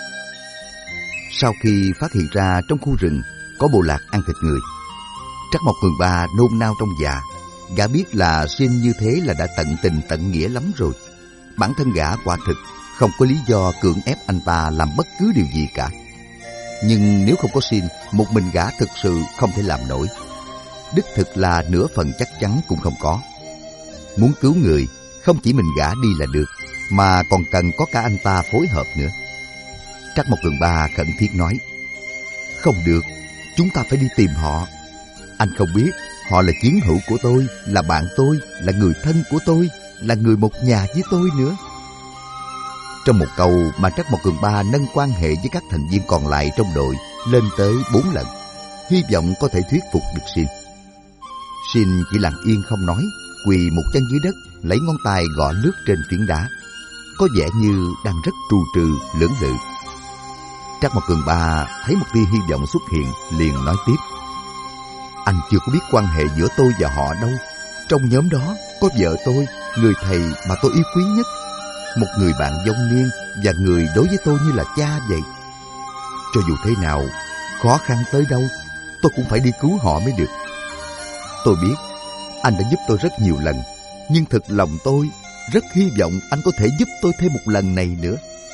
Speaker 1: Sau khi phát hiện ra trong khu rừng có bộ lạc ăn thịt người, Trắc Mộc Cường Ba nôn nao trong dạ. Gã biết là Shin như thế là đã tận tình tận nghĩa lắm rồi. Bản thân gã quả thực không có lý do cưỡng ép anh ta làm bất cứ điều gì cả. Nhưng nếu không có Shin, một mình gã thực sự không thể làm nổi. Đích thực là nửa phần chắc chắn cũng không có. Muốn cứu người, không chỉ mình gã đi là được, mà còn cần có cả anh ta phối hợp nữa. Trắc Mộc Cường Ba khẩn thiết nói, không được, chúng ta phải đi tìm họ. Anh không biết, họ là chiến hữu của tôi, là bạn tôi, là người thân của tôi, là người một nhà với tôi nữa. Trong một câu mà Trắc Mộc Cường Ba nâng quan hệ với các thành viên còn lại trong đội lên tới bốn lần, hy vọng có thể thuyết phục được Shin. Shin chỉ lặng yên không nói, quỳ một chân dưới đất, lấy ngón tay gõ lướt trên phiến đá, có vẻ như đang rất trù trừ lưỡng lự. Trắc Mộc Cường Ba thấy một tia hy vọng xuất hiện, liền nói tiếp, anh chưa có biết quan hệ giữa tôi và họ đâu. Trong nhóm đó có vợ tôi, người thầy mà tôi yêu quý nhất, một người bạn vong niên và người đối với tôi như là cha vậy. Cho dù thế nào, khó khăn tới đâu, tôi cũng phải đi cứu họ mới được. Tôi biết anh đã giúp tôi rất nhiều lần, nhưng thực lòng tôi rất hy vọng anh có thể giúp tôi thêm một lần này nữa.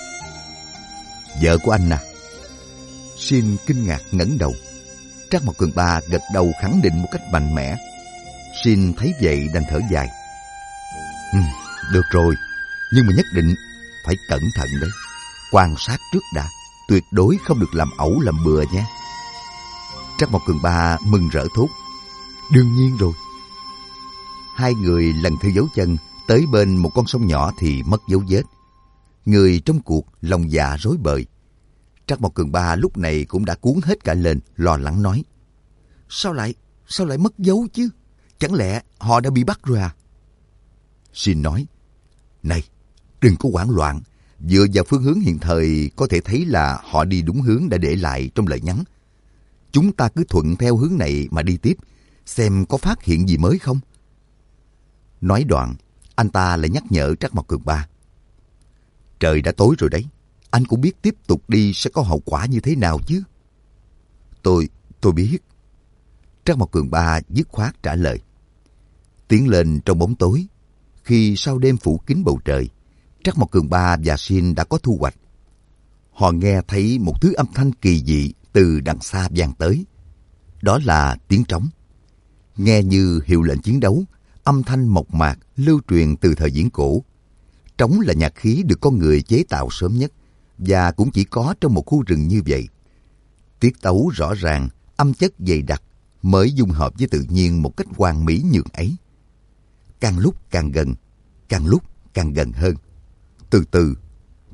Speaker 1: Vợ của anh à? Shin kinh ngạc ngẩng đầu. Trắc Mộc Cường Ba gật đầu khẳng định một cách mạnh mẽ. Shin thấy vậy đành thở dài. Ừ, được rồi, nhưng mà nhất định phải cẩn thận đấy. Quan sát trước đã, tuyệt đối không được làm ẩu làm bừa nhé. Trắc Mộc Cường Ba mừng rỡ thốt, đương nhiên rồi. Hai người lần theo dấu chân tới bên một con sông nhỏ thì mất dấu vết. Người trong cuộc lòng dạ rối bời. Trắc Mộc Cường Ba lúc này cũng đã cuốn hết cả lên, lo lắng nói, Sao lại, sao lại mất dấu chứ? Chẳng lẽ họ đã bị bắt rồi à? Shin nói, này, đừng có hoảng loạn. Dựa vào phương hướng hiện thời có thể thấy là họ đi đúng hướng đã để lại trong lời nhắn. Chúng ta cứ thuận theo hướng này mà đi tiếp, xem có phát hiện gì mới không. Nói đoạn, anh ta lại nhắc nhở Trắc Mộc Cường Ba. Trời đã tối rồi đấy, anh cũng biết tiếp tục đi sẽ có hậu quả như thế nào chứ. Tôi, tôi biết. Trắc Mộc Cường Ba dứt khoát trả lời. Tiến lên trong bóng tối, khi sau đêm phủ kín bầu trời, Trắc Mộc Cường Ba và Shin đã có thu hoạch. Họ nghe thấy một thứ âm thanh kỳ dị từ đằng xa vang tới. Đó là tiếng trống. Nghe như hiệu lệnh chiến đấu, âm thanh mộc mạc lưu truyền từ thời viễn cổ. Trống là nhạc khí được con người chế tạo sớm nhất và cũng chỉ có trong một khu rừng như vậy. Tiết tấu rõ ràng, âm chất dày đặc mới dung hợp với tự nhiên một cách hoàn mỹ nhường ấy. Càng lúc càng gần, càng lúc càng gần hơn. Từ từ,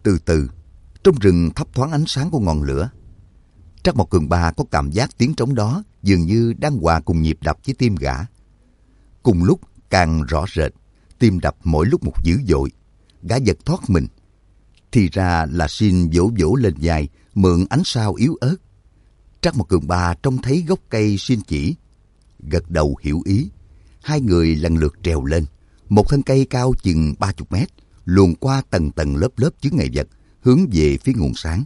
Speaker 1: Từ từ, trong rừng thấp thoáng ánh sáng của ngọn lửa. Trắc Mộc Cường Ba có cảm giác tiếng trống đó dường như đang hòa cùng nhịp đập với tim gã. Cùng lúc càng rõ rệt, tim đập mỗi lúc một dữ dội. Gã giật thoát mình. Thì ra là Xin vỗ vỗ lên vai, mượn ánh sao yếu ớt. Trắc Mộc Cường Ba trông thấy gốc cây Xin chỉ, gật đầu hiểu ý. Hai người lần lượt trèo lên. Một thân cây cao chừng ba chục mét, luồn qua tầng tầng lớp lớp chướng ngại vật, hướng về phía nguồn sáng.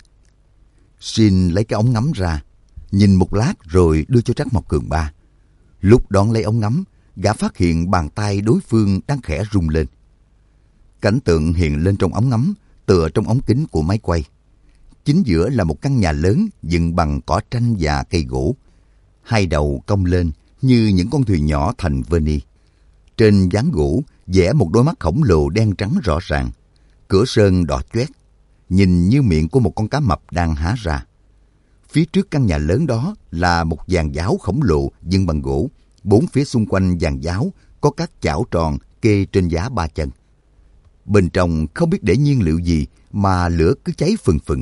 Speaker 1: Xin lấy cái ống ngắm ra, nhìn một lát rồi đưa cho Trắc Mộc Cường Ba. Lúc đón lấy ống ngắm, gã phát hiện bàn tay đối phương đang khẽ rung lên. Cảnh tượng hiện lên trong ống ngắm, tựa trong ống kính của máy quay. Chính giữa là một căn nhà lớn dựng bằng cỏ tranh và cây gỗ. Hai đầu cong lên như những con thuyền nhỏ thành Venice. Trên ván gỗ vẽ một đôi mắt khổng lồ đen trắng rõ ràng. Cửa sơn đỏ choét, nhìn như miệng của một con cá mập đang há ra. Phía trước căn nhà lớn đó là một giàn giáo khổng lồ dựng bằng gỗ. Bốn phía xung quanh giàn giáo có các chảo tròn kê trên giá ba chân. Bên trong không biết để nhiên liệu gì mà lửa cứ cháy phừng phừng.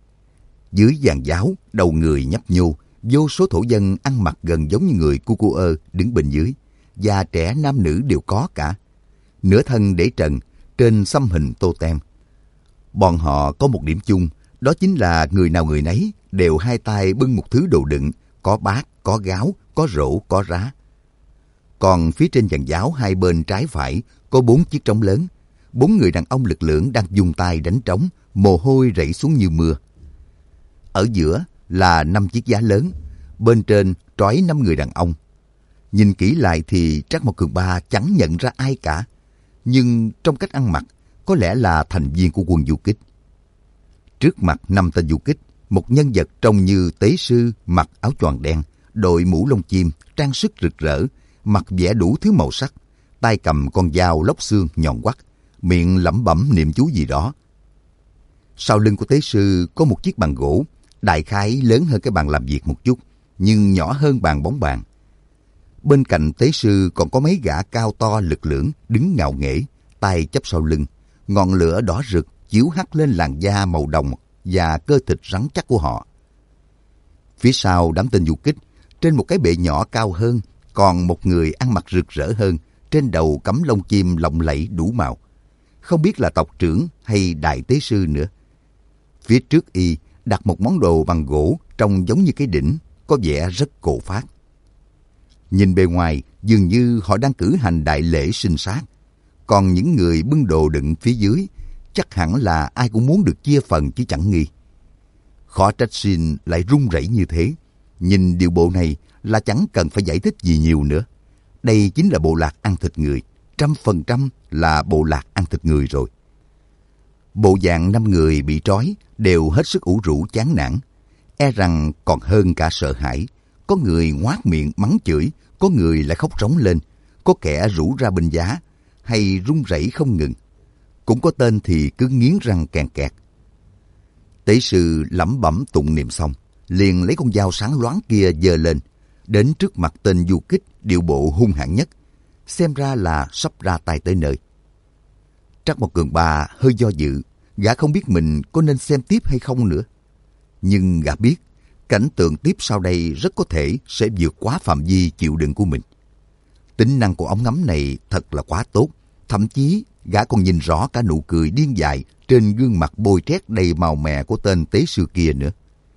Speaker 1: Dưới giàn giáo, đầu người nhấp nhô, vô số thổ dân ăn mặc gần giống như người Cucuơ đứng bên dưới. Già trẻ nam nữ đều có cả. Nửa thân để trần, trên xăm hình tô tem. Bọn họ có một điểm chung, đó chính là người nào người nấy đều hai tay bưng một thứ đồ đựng, có bát, có gáo, có rổ, có rá. Còn phía trên giàn giáo hai bên trái phải có bốn chiếc trống lớn. Bốn người đàn ông lực lưỡng đang dùng tay đánh trống, mồ hôi rảy xuống như mưa. Ở giữa là năm chiếc giá lớn, bên trên trói năm người đàn ông. Nhìn kỹ lại thì Trắc Mộc Cường Ba chẳng nhận ra ai cả, nhưng trong cách ăn mặc có lẽ là thành viên của quân du kích. Trước mặt năm tên du kích, một nhân vật trông như tế sư mặc áo choàng đen, đội mũ lông chim, trang sức rực rỡ, mặc vẽ đủ thứ màu sắc, tay cầm con dao lóc xương nhọn quắt, miệng lẩm bẩm niệm chú gì đó. Sau lưng của tế sư có một chiếc bàn gỗ, đại khái lớn hơn cái bàn làm việc một chút, nhưng nhỏ hơn bàn bóng bàn. Bên cạnh tế sư còn có mấy gã cao to lực lưỡng đứng ngạo nghễ, tay chắp sau lưng, ngọn lửa đỏ rực chiếu hắt lên làn da màu đồng và cơ thịt rắn chắc của họ. Phía sau đám tên du kích, trên một cái bệ nhỏ cao hơn, còn một người ăn mặc rực rỡ hơn, trên đầu cắm lông chim lộng lẫy đủ màu. Không biết là tộc trưởng hay đại tế sư nữa. Phía trước y đặt một món đồ bằng gỗ trông giống như cái đỉnh, có vẻ rất cổ phác. Nhìn bề ngoài dường như họ đang cử hành đại lễ sinh sát. Còn những người bưng đồ đựng phía dưới chắc hẳn là ai cũng muốn được chia phần chứ chẳng nghi. Khó trách Xin lại run rẩy như thế. Nhìn điều bộ này là chẳng cần phải giải thích gì nhiều nữa. Đây chính là bộ lạc ăn thịt người, trăm phần trăm là bộ lạc ăn thịt người rồi. Bộ dạng năm người bị trói đều hết sức ủ rũ chán nản, e rằng còn hơn cả sợ hãi. Có người ngoác miệng mắng chửi, có người lại khóc rống lên, có kẻ rủ ra binh giá, hay run rẩy không ngừng. Cũng có tên thì cứ nghiến răng kèn kẹt. Tế sư lẩm bẩm tụng niệm xong, liền lấy con dao sáng loáng kia giơ lên, đến trước mặt tên du kích điệu bộ hung hãn nhất, xem ra là sắp ra tay tới nơi. Trắc Mộc Cường Ba hơi do dự, gã không biết mình có nên xem tiếp hay không nữa. Nhưng gã biết, cảnh tượng tiếp sau đây rất có thể sẽ vượt quá phạm vi chịu đựng của mình. Tính năng của ống ngắm này thật là quá tốt, thậm chí gã còn nhìn rõ cả nụ cười điên dại trên gương mặt bôi trét đầy màu mè của tên tế sư kia nữa.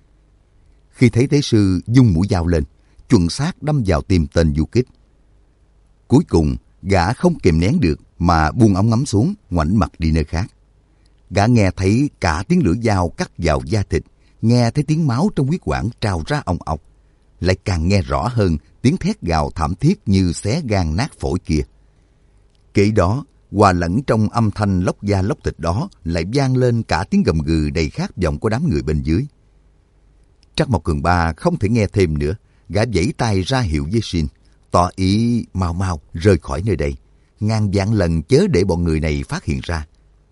Speaker 1: Khi thấy tế sư dung mũi dao lên, chuẩn xác đâm vào tim tên du kích. Cuối cùng, gã không kìm nén được mà buông ống ngắm xuống, ngoảnh mặt đi nơi khác. Gã nghe thấy cả tiếng lưỡi dao cắt vào da thịt, nghe thấy tiếng máu trong huyết quản trào ra ong ọc, lại càng nghe rõ hơn tiếng thét gào thảm thiết như xé gan nát phổi kia. Kể đó, hòa lẫn trong âm thanh lóc da lóc thịt đó lại vang lên cả tiếng gầm gừ đầy khát vọng của đám người bên dưới. Trắc Mộc Cường Ba không thể nghe thêm nữa, gã vẫy tay ra hiệu với Xin, tỏ ý mau mau rời khỏi nơi đây, ngàn vạn lần chớ để bọn người này phát hiện ra.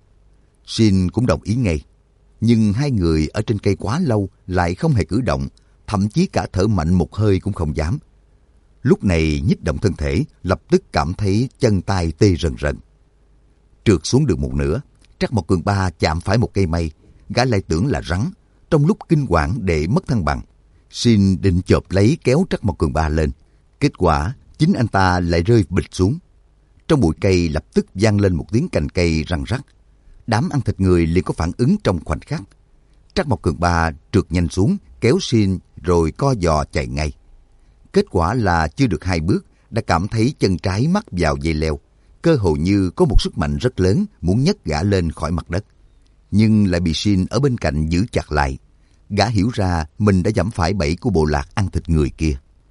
Speaker 1: Xin cũng đồng ý ngay, nhưng hai người ở trên cây quá lâu lại không hề cử động, thậm chí cả thở mạnh một hơi cũng không dám. Lúc này nhích động thân thể, lập tức cảm thấy chân tay tê rần rần. Trượt xuống được một nửa, Trắc Mộc Cường Ba chạm phải một cây mây, gã lại tưởng là rắn. Trong lúc kinh hoàng để mất thăng bằng, Shin định chộp lấy kéo Trắc Mộc Cường Ba lên. Kết quả, chính anh ta lại rơi bịch xuống. Trong bụi cây lập tức vang lên một tiếng cành cây răng rắc. Đám ăn thịt người liền có phản ứng trong khoảnh khắc. Trắc Mộc Cường Ba trượt nhanh xuống, kéo Shin rồi co giò chạy ngay. Kết quả là chưa được hai bước, đã cảm thấy chân trái mắc vào dây leo. Cơ hồ như có một sức mạnh rất lớn muốn nhấc gã lên khỏi mặt đất. Nhưng lại bị Shin ở bên cạnh giữ chặt lại. Gã hiểu ra mình đã giẫm phải bẫy của bộ lạc ăn thịt người kia.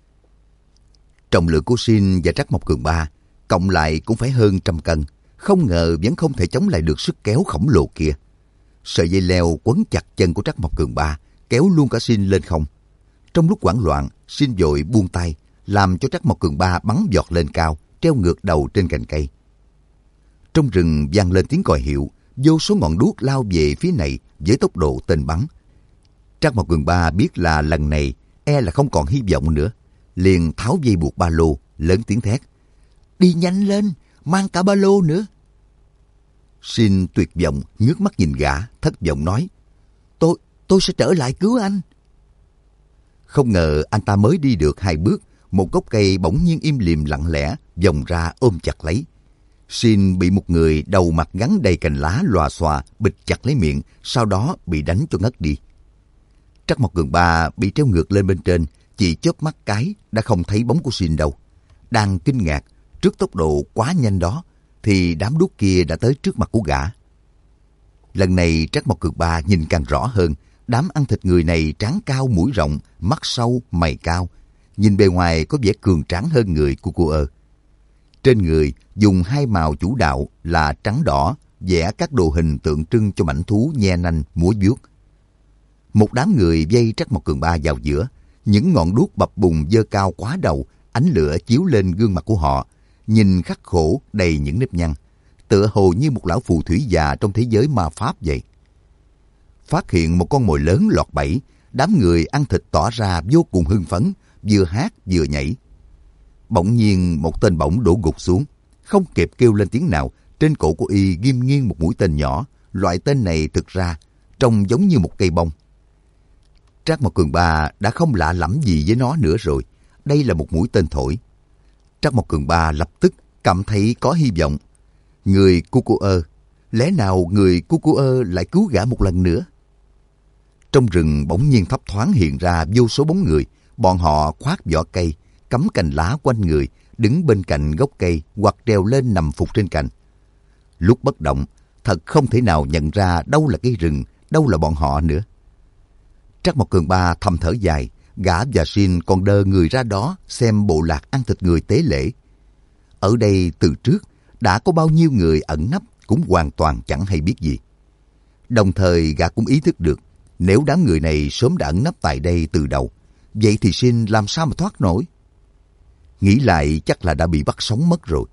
Speaker 1: Trọng lượng của Shin và Trắc Mộc Cường Ba cộng lại cũng phải hơn trăm cân. Không ngờ vẫn không thể chống lại được sức kéo khổng lồ kia. Sợi dây leo quấn chặt chân của Trắc Mộc Cường Ba, kéo luôn cả Shin lên không. Trong lúc hoảng loạn, Shin vội buông tay, làm cho Trắc Mộc Cường Ba bắn giọt lên cao, treo ngược đầu trên cành cây. Trong rừng vang lên tiếng còi hiệu, vô số ngọn đuốc lao về phía này với tốc độ tên bắn. Trắc Mộc Cường Ba biết là lần này e là không còn hy vọng nữa, liền tháo dây buộc ba lô, lớn tiếng thét: "Đi nhanh lên, mang cả ba lô nữa!" Shin tuyệt vọng ngước mắt nhìn gã, thất vọng nói: Tôi, tôi sẽ trở lại cứu anh." Không ngờ anh ta mới đi được hai bước, một gốc cây bỗng nhiên im lìm lặng lẽ vòng ra ôm chặt lấy. Shin bị một người đầu mặt gắn đầy cành lá lòa xòa bịt chặt lấy miệng, sau đó bị đánh cho ngất đi. Trắc Mộc Cường Ba bị treo ngược lên bên trên, chỉ chớp mắt cái đã không thấy bóng của Shin đâu. Đang kinh ngạc trước tốc độ quá nhanh đó, thì đám đuốc kia đã tới trước mặt của gã. Lần này Trắc Mộc Cường Ba nhìn càng rõ hơn. Đám ăn thịt người này trán cao mũi rộng, mắt sâu, mày cao. Nhìn bề ngoài có vẻ cường tráng hơn người của cô ơ. Trên người dùng hai màu chủ đạo là trắng đỏ, vẽ các đồ hình tượng trưng cho mãnh thú nhe nanh múa vuốt. Một đám người vây Trắc Mộc Cường Ba vào giữa. Những ngọn đuốc bập bùng dơ cao quá đầu, ánh lửa chiếu lên gương mặt của họ, nhìn khắc khổ đầy những nếp nhăn, tựa hồ như một lão phù thủy già trong thế giới ma pháp vậy. Phát hiện một con mồi lớn lọt bẫy, đám người ăn thịt tỏ ra vô cùng hưng phấn, vừa hát vừa nhảy. Bỗng nhiên một tên bổng đổ gục xuống, không kịp kêu lên tiếng nào, trên cổ của y ghim nghiêng một mũi tên nhỏ. Loại tên này thực ra trông giống như một cây bông. Trắc Mộc Cường Ba đã không lạ lẫm gì với nó nữa rồi. Đây là một mũi tên thổi. Trắc Mộc Cường Ba lập tức cảm thấy có hy vọng. Người cu cu ơ, lẽ nào người cu cu ơ lại cứu gã một lần nữa? Trong rừng bỗng nhiên thấp thoáng hiện ra vô số bóng người. Bọn họ khoác vỏ cây, cắm cành lá quanh người, đứng bên cạnh gốc cây hoặc trèo lên nằm phục trên cành. Lúc bất động, thật không thể nào nhận ra đâu là cây rừng, đâu là bọn họ nữa. Trắc Mộc Cường Ba thầm thở dài, gã và Shin còn đơ người ra đó xem bộ lạc ăn thịt người tế lễ. Ở đây từ trước đã có bao nhiêu người ẩn nấp cũng hoàn toàn chẳng hay biết gì. Đồng thời gã cũng ý thức được, nếu đám người này sớm đã ẩn nấp tại đây từ đầu, vậy thì Shin làm sao mà thoát nổi? Nghĩ lại chắc là đã bị bắt sống mất rồi.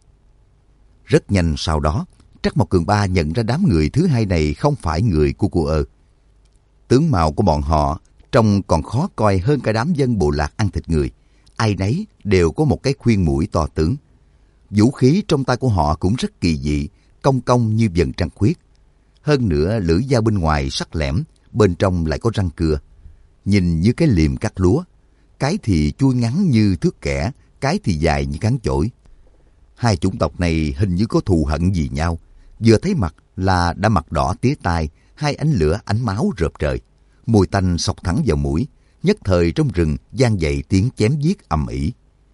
Speaker 1: Rất nhanh sau đó, Trắc Mộc Cường Ba nhận ra đám người thứ hai này không phải người của cô ơ. Tướng mạo của bọn họ trông còn khó coi hơn cả đám dân bộ lạc ăn thịt người. Ai nấy đều có một cái khuyên mũi to tướng. Vũ khí trong tay của họ cũng rất kỳ dị, cong cong như vầng trăng khuyết. Hơn nữa lưỡi dao bên ngoài sắc lẻm, bên trong lại có răng cưa. Nhìn như cái liềm cắt lúa, cái thì chuôi ngắn như thước kẻ, cái thì dài như cán chổi. Hai chủng tộc này hình như có thù hận gì nhau. Vừa thấy mặt là đã mặt đỏ tía tai, hai ánh lửa ánh máu rợp trời. Mùi tanh xộc thẳng vào mũi, nhất thời trong rừng vang dậy tiếng chém giết ầm ĩ.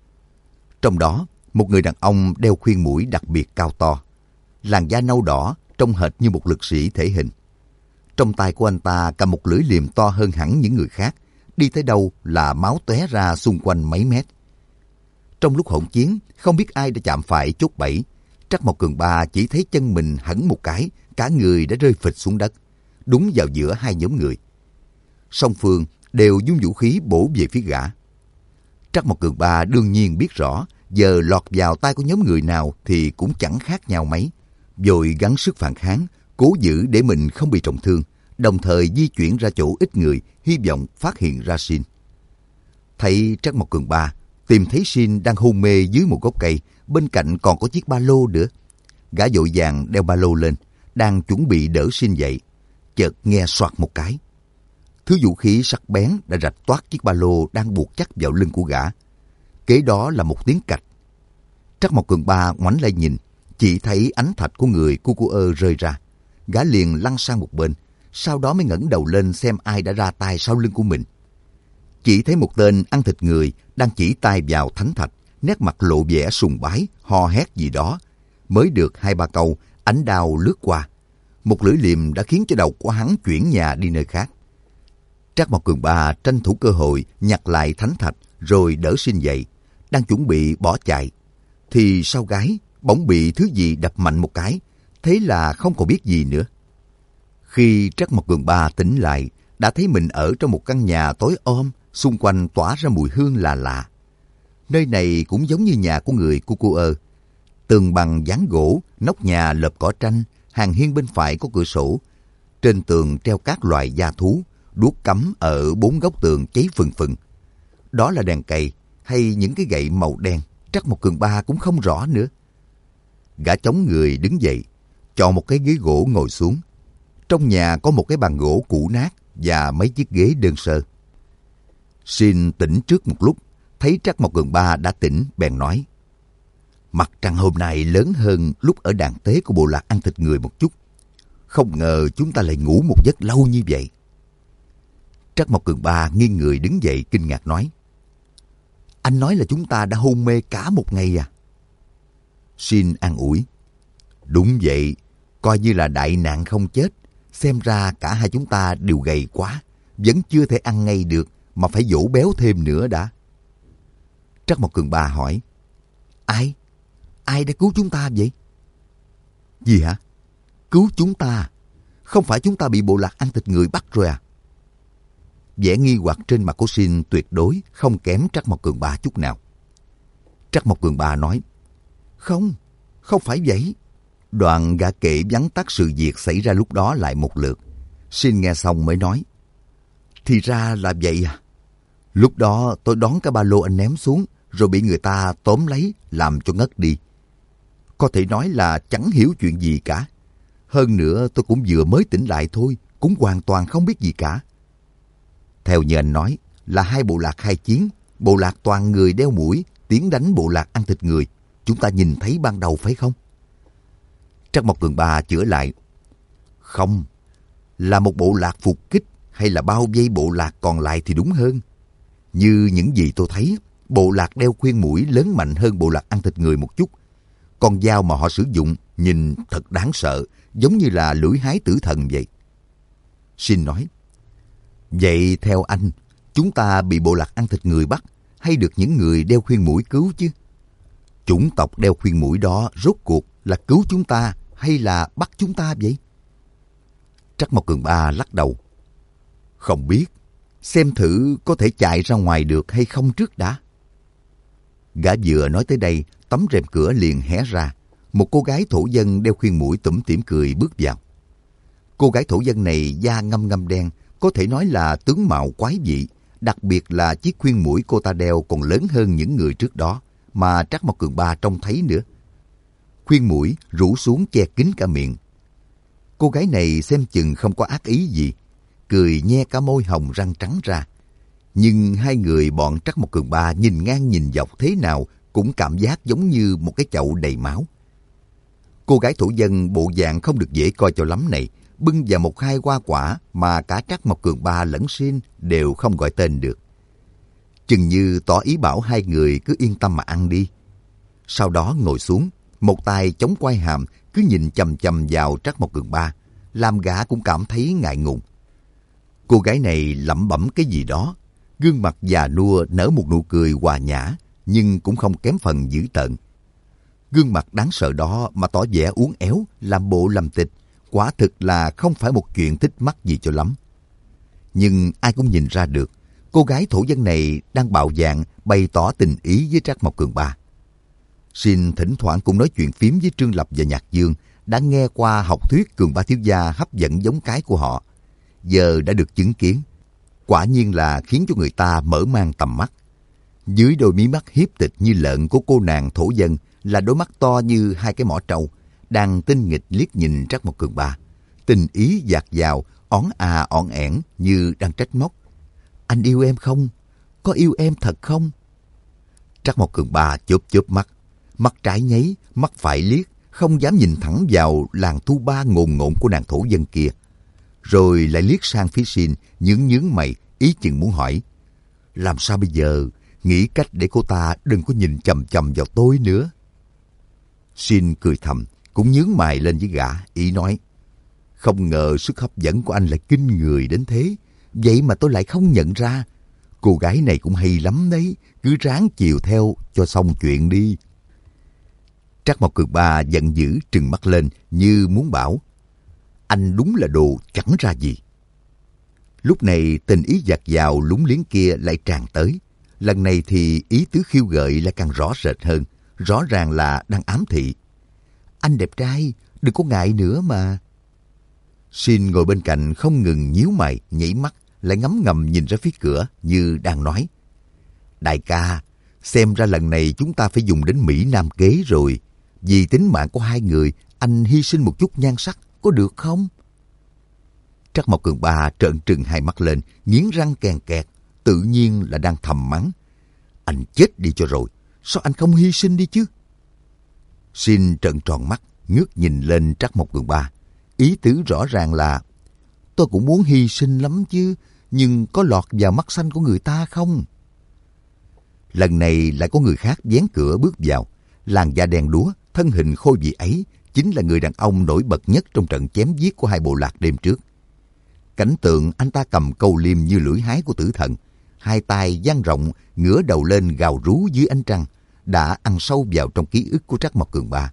Speaker 1: Trong đó, một người đàn ông đeo khuyên mũi đặc biệt cao to. Làn da nâu đỏ, trông hệt như một lực sĩ thể hình. Trong tay của anh ta cầm một lưỡi liềm to hơn hẳn những người khác, đi tới đâu là máu tóe ra xung quanh mấy mét. Trong lúc hỗn chiến, không biết ai đã chạm phải chốt bẫy. Trắc Mộc Cường Ba chỉ thấy chân mình hẳn một cái, cả người đã rơi phịch xuống đất, đúng vào giữa hai nhóm người. Song phương đều dung vũ khí bổ về phía gã. Trắc Mộc Cường Ba đương nhiên biết rõ, giờ lọt vào tay của nhóm người nào thì cũng chẳng khác nhau mấy. Vội gắng sức phản kháng, cố giữ để mình không bị trọng thương, đồng thời di chuyển ra chỗ ít người, hy vọng phát hiện ra Shin. Thấy Trắc Mộc Cường Ba tìm thấy Shin đang hôn mê dưới một gốc cây, bên cạnh còn có chiếc ba lô nữa. Gã vội vàng đeo ba lô lên, đang chuẩn bị đỡ Sin dậy, chợt nghe soạt một cái. Thứ vũ khí sắc bén đã rạch toát chiếc ba lô đang buộc chắc vào lưng của gã. Kế đó là một tiếng cạch. Trắc Mộc Cường Ba ngoảnh lại nhìn, chỉ thấy ánh thạch của người cu cu ơ rơi ra. Gã liền lăn sang một bên, sau đó mới ngẩng đầu lên xem ai đã ra tay sau lưng của mình. Chỉ thấy một tên ăn thịt người đang chỉ tay vào thánh thạch, nét mặt lộ vẻ sùng bái, ho hét gì đó. Mới được hai ba câu, ánh đao lướt qua. Một lưỡi liềm đã khiến cho đầu của hắn chuyển nhà đi nơi khác. Trắc Mộc Cường Ba tranh thủ cơ hội nhặt lại thánh thạch rồi đỡ Sin dậy, đang chuẩn bị bỏ chạy. Thì sau gáy bỗng bị thứ gì đập mạnh một cái, thế là không còn biết gì nữa. Khi Trắc Mộc Cường Ba tỉnh lại, đã thấy mình ở trong một căn nhà tối om, xung quanh tỏa ra mùi hương lạ lạ. Nơi này cũng giống như nhà của người cu cu ơ. Tường bằng dán gỗ, nóc nhà lợp cỏ tranh, hàng hiên bên phải có cửa sổ. Trên tường treo các loại da thú, đuốc cắm ở bốn góc tường cháy phừng phừng. Đó là đèn cầy hay những cái gậy màu đen, Trắc Mộc Cường Ba cũng không rõ nữa. Gã chống người đứng dậy, chọn một cái ghế gỗ ngồi xuống. Trong nhà có một cái bàn gỗ cũ nát và mấy chiếc ghế đơn sơ. Sin tỉnh trước một lúc, thấy Trắc Mộc Cường Ba đã tỉnh, bèn nói: Mặt trăng hôm nay lớn hơn lúc ở đàn tế của bộ lạc ăn thịt người một chút. Không ngờ chúng ta lại ngủ một giấc lâu như vậy. Trắc Mộc Cường Ba nghiêng người đứng dậy kinh ngạc nói: Anh nói là chúng ta đã hôn mê cả một ngày à? Sin an ủi: Đúng vậy, coi như là đại nạn không chết. Xem ra cả hai chúng ta đều gầy quá, vẫn chưa thể ăn ngay được mà phải dỗ béo thêm nữa đã. Trắc Mộc Cường Ba hỏi: Ai? Ai đã cứu chúng ta vậy? Gì hả? Cứu chúng ta? Không phải chúng ta bị bộ lạc ăn thịt người bắt rồi à? Vẻ nghi hoặc trên mặt của Sin tuyệt đối không kém Trắc Mộc Cường Ba chút nào. Trắc Mộc Cường Ba nói: Không, không phải vậy. Đoạn gã kể vắn tắt sự việc xảy ra lúc đó lại một lượt. Sin nghe xong mới nói: Thì ra là vậy à? Lúc đó tôi đón cái ba lô anh ném xuống, rồi bị người ta tóm lấy làm cho ngất đi. Có thể nói là chẳng hiểu chuyện gì cả. Hơn nữa tôi cũng vừa mới tỉnh lại thôi, cũng hoàn toàn không biết gì cả. Theo như anh nói, là hai bộ lạc khai chiến, bộ lạc toàn người đeo mũi tiến đánh bộ lạc ăn thịt người. Chúng ta nhìn thấy ban đầu phải không? Trắc Mộc Cường Ba chữa lại: Không, là một bộ lạc phục kích hay là bao vây bộ lạc còn lại thì đúng hơn. Như những gì tôi thấy, bộ lạc đeo khuyên mũi lớn mạnh hơn bộ lạc ăn thịt người một chút. Con dao mà họ sử dụng nhìn thật đáng sợ, giống như là lưỡi hái tử thần vậy. Sin nói: Vậy theo anh, chúng ta bị bộ lạc ăn thịt người bắt hay được những người đeo khuyên mũi cứu chứ? Chủng tộc đeo khuyên mũi đó rốt cuộc là cứu chúng ta hay là bắt chúng ta vậy? Trắc Mộc Cường Ba lắc đầu: Không biết, xem thử có thể chạy ra ngoài được hay không trước đã. Gã vừa nói tới đây, tấm rèm cửa liền hé ra. Một cô gái thổ dân đeo khuyên mũi tủm tỉm cười bước vào. Cô gái thổ dân này da ngăm ngăm đen, có thể nói là tướng mạo quái dị. Đặc biệt là chiếc khuyên mũi cô ta đeo còn lớn hơn những người trước đó mà Trắc Mộc Cường Ba trông thấy nữa. Khuyên mũi rủ xuống che kín cả miệng. Cô gái này xem chừng không có ác ý gì, cười nhe cả môi hồng răng trắng ra. Nhưng hai người bọn Trắc Mộc Cường Ba nhìn ngang nhìn dọc thế nào cũng cảm giác giống như một cái chậu đầy máu. Cô gái thổ dân bộ dạng không được dễ coi cho lắm này, bưng vào một hai hoa quả mà cả Trắc Mộc Cường Ba lẫn Sin đều không gọi tên được. Chừng như tỏ ý bảo hai người cứ yên tâm mà ăn đi. Sau đó ngồi xuống, một tay chống quai hàm cứ nhìn chằm chằm vào Trắc Mộc Cường Ba, làm gã cũng cảm thấy ngại ngùng. Cô gái này lẩm bẩm cái gì đó, gương mặt già nua nở một nụ cười hòa nhã, nhưng cũng không kém phần dữ tợn. Gương mặt đáng sợ đó mà tỏ vẻ uốn éo, làm bộ làm tịch, quả thực là không phải một chuyện thích mắt gì cho lắm. Nhưng ai cũng nhìn ra được, cô gái thổ dân này đang bạo dạn bày tỏ tình ý với Trắc Mộc Cường Ba. Sin thỉnh thoảng cũng nói chuyện phím với Trương Lập và Nhạc Dương, đã nghe qua học thuyết Cường Ba thiếu gia hấp dẫn giống cái của họ. Giờ đã được chứng kiến, quả nhiên là khiến cho người ta mở mang tầm mắt. Dưới đôi mí mắt hiếp tịch như lợn của cô nàng thổ dân là đôi mắt to như hai cái mỏ trâu, đang tinh nghịch liếc nhìn Trác Mộc Cường Ba, tình ý dạt dào, ỏn à ỏn ẻn như đang trách móc. Anh yêu em không? Có yêu em thật không? Trác Mộc Cường Ba chớp chớp mắt, mắt trái nháy, mắt phải liếc, không dám nhìn thẳng vào làn thu ba ngồn ngộn của nàng thổ dân kia. Rồi lại liếc sang phía Xin, nhướng nhướng mày, ý chừng muốn hỏi. Làm sao bây giờ? Nghĩ cách để cô ta đừng có nhìn chằm chằm vào tôi nữa. Xin cười thầm, cũng nhướng mày lên với gã, ý nói. Không ngờ sức hấp dẫn của anh lại kinh người đến thế. Vậy mà tôi lại không nhận ra. Cô gái này cũng hay lắm đấy, cứ ráng chiều theo cho xong chuyện đi. Trác Mộc Cường Ba giận dữ trừng mắt lên như muốn bảo. Anh đúng là đồ chẳng ra gì. Lúc này tình ý dạt dào lúng liếng kia lại tràn tới. Lần này thì ý tứ khiêu gợi lại càng rõ rệt hơn. Rõ ràng là đang ám thị. Anh đẹp trai, đừng có ngại nữa mà. Xin ngồi bên cạnh không ngừng nhíu mày, nhảy mắt, lại ngấm ngầm nhìn ra phía cửa như đang nói. Đại ca, xem ra lần này chúng ta phải dùng đến Mỹ Nam kế rồi. Vì tính mạng của hai người, anh hy sinh một chút nhan sắc, có được không? Trác Mộc Cường Ba trợn trừng hai mắt lên, nghiến răng kèn kẹt, tự nhiên là đang thầm mắng. Anh chết đi cho rồi, sao anh không hy sinh đi chứ? Xin trợn tròn mắt, ngước nhìn lên Trác Mộc Cường Ba. Ý tứ rõ ràng là, tôi cũng muốn hy sinh lắm chứ, nhưng có lọt vào mắt xanh của người ta không? Lần này lại có người khác vén cửa bước vào, làn da đen đúa, thân hình khôi vị ấy chính là người đàn ông nổi bật nhất trong trận chém giết của hai bộ lạc đêm trước. Cảnh tượng anh ta cầm câu liêm như lưỡi hái của tử thần, hai tay dang rộng, ngửa đầu lên gào rú dưới ánh trăng, đã ăn sâu vào trong ký ức của Trác Mộc Cường Ba.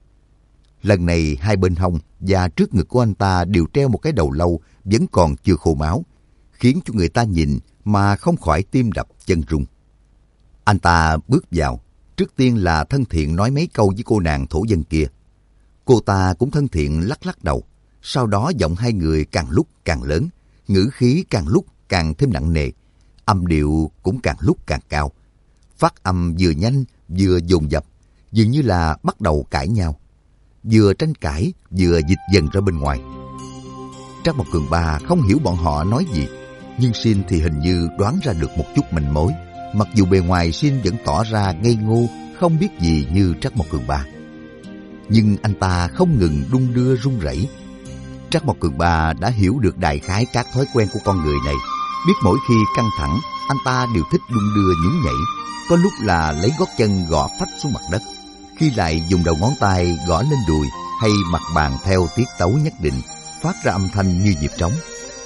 Speaker 1: Lần này hai bên hông và trước ngực của anh ta đều treo một cái đầu lâu vẫn còn chưa khô máu, khiến cho người ta nhìn mà không khỏi tim đập chân rung. Anh ta bước vào, trước tiên là thân thiện nói mấy câu với cô nàng thổ dân kia. Cô ta cũng thân thiện lắc lắc đầu, sau đó giọng hai người càng lúc càng lớn, ngữ khí càng lúc càng thêm nặng nề, âm điệu cũng càng lúc càng cao. Phát âm vừa nhanh vừa dồn dập, dường như là bắt đầu cãi nhau. Vừa tranh cãi vừa dịch dần ra bên ngoài. Trác Mộc Cường Ba không hiểu bọn họ nói gì, nhưng Xin thì hình như đoán ra được một chút manh mối. Mặc dù bề ngoài Xin vẫn tỏ ra ngây ngô, không biết gì như Trác Mộc Cường Ba, nhưng anh ta không ngừng đung đưa run rẩy. Trác Mộc Cường Ba đã hiểu được đại khái các thói quen của con người này, biết mỗi khi căng thẳng, anh ta đều thích đung đưa nhún nhảy, có lúc là lấy gót chân gõ phách xuống mặt đất, khi lại dùng đầu ngón tay gõ lên đùi hay mặt bàn theo tiết tấu nhất định, phát ra âm thanh như nhịp trống.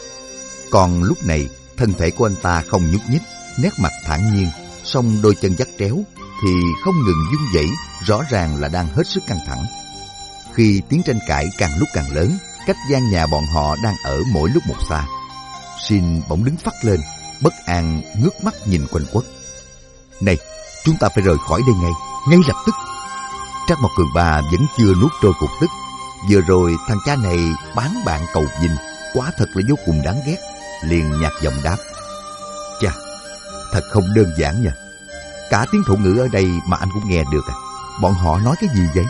Speaker 1: Còn lúc này, thân thể của anh ta không nhúc nhích, nét mặt thản nhiên, song đôi chân dắt tréo thì không ngừng run rẩy, rõ ràng là đang hết sức căng thẳng. Khi tiếng tranh cãi càng lúc càng lớn, cách gian nhà bọn họ đang ở mỗi lúc một xa, Xin bỗng đứng phắt lên, bất an ngước mắt nhìn quanh quất. Này, chúng ta phải rời khỏi đây ngay, ngay lập tức. Trác Mộc Cường Ba vẫn chưa nuốt trôi cục tức. Vừa rồi thằng cha này bán bạn cầu vinh, quả thật là vô cùng đáng ghét. Liền nhạt giọng đáp. Chà, thật không đơn giản nha. Cả tiếng thổ ngữ ở đây mà anh cũng nghe được à? Bọn họ nói cái gì vậy?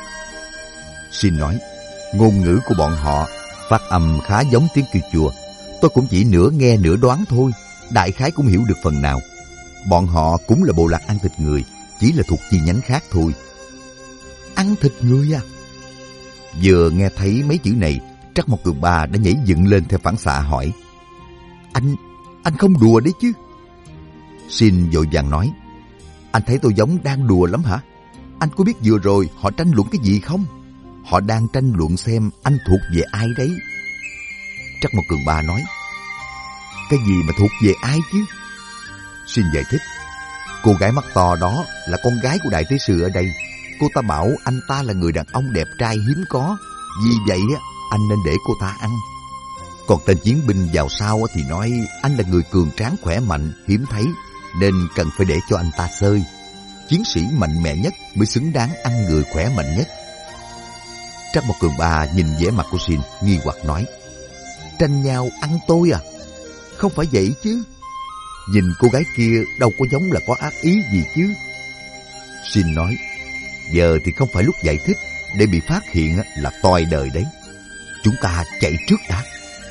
Speaker 1: Xin nói, ngôn ngữ của bọn họ phát âm khá giống tiếng kêu chùa. Tôi cũng chỉ nửa nghe nửa đoán thôi, đại khái cũng hiểu được phần nào. Bọn họ cũng là bộ lạc ăn thịt người, chỉ là thuộc chi nhánh khác thôi. Ăn thịt người à? Vừa nghe thấy mấy chữ này, Trác Mộc Cường Ba đã nhảy dựng lên theo phản xạ hỏi. Anh, anh không đùa đấy chứ? Xin vội vàng nói. Anh thấy tôi giống đang đùa lắm hả? Anh có biết vừa rồi họ tranh luận cái gì không? Họ đang tranh luận xem anh thuộc về ai đấy. Trác Mộc Cường Ba nói. Cái gì mà thuộc về ai chứ? Xin giải thích. Cô gái mắt to đó là con gái của đại tế sư ở đây. Cô ta bảo anh ta là người đàn ông đẹp trai hiếm có, vì vậy anh nên để cô ta ăn. Còn tên chiến binh vào sau thì nói anh là người cường tráng khỏe mạnh, hiếm thấy, nên cần phải để cho anh ta xơi. Chiến sĩ mạnh mẽ nhất mới xứng đáng ăn người khỏe mạnh nhất. Trác Mộc Cường Ba nhìn vẻ mặt của Xin, nghi hoặc nói. Tranh nhau ăn tôi à? Không phải vậy chứ. Nhìn cô gái kia đâu có giống là có ác ý gì chứ. Xin nói. Giờ thì không phải lúc giải thích, để bị phát hiện là toi đời đấy. Chúng ta chạy trước đã.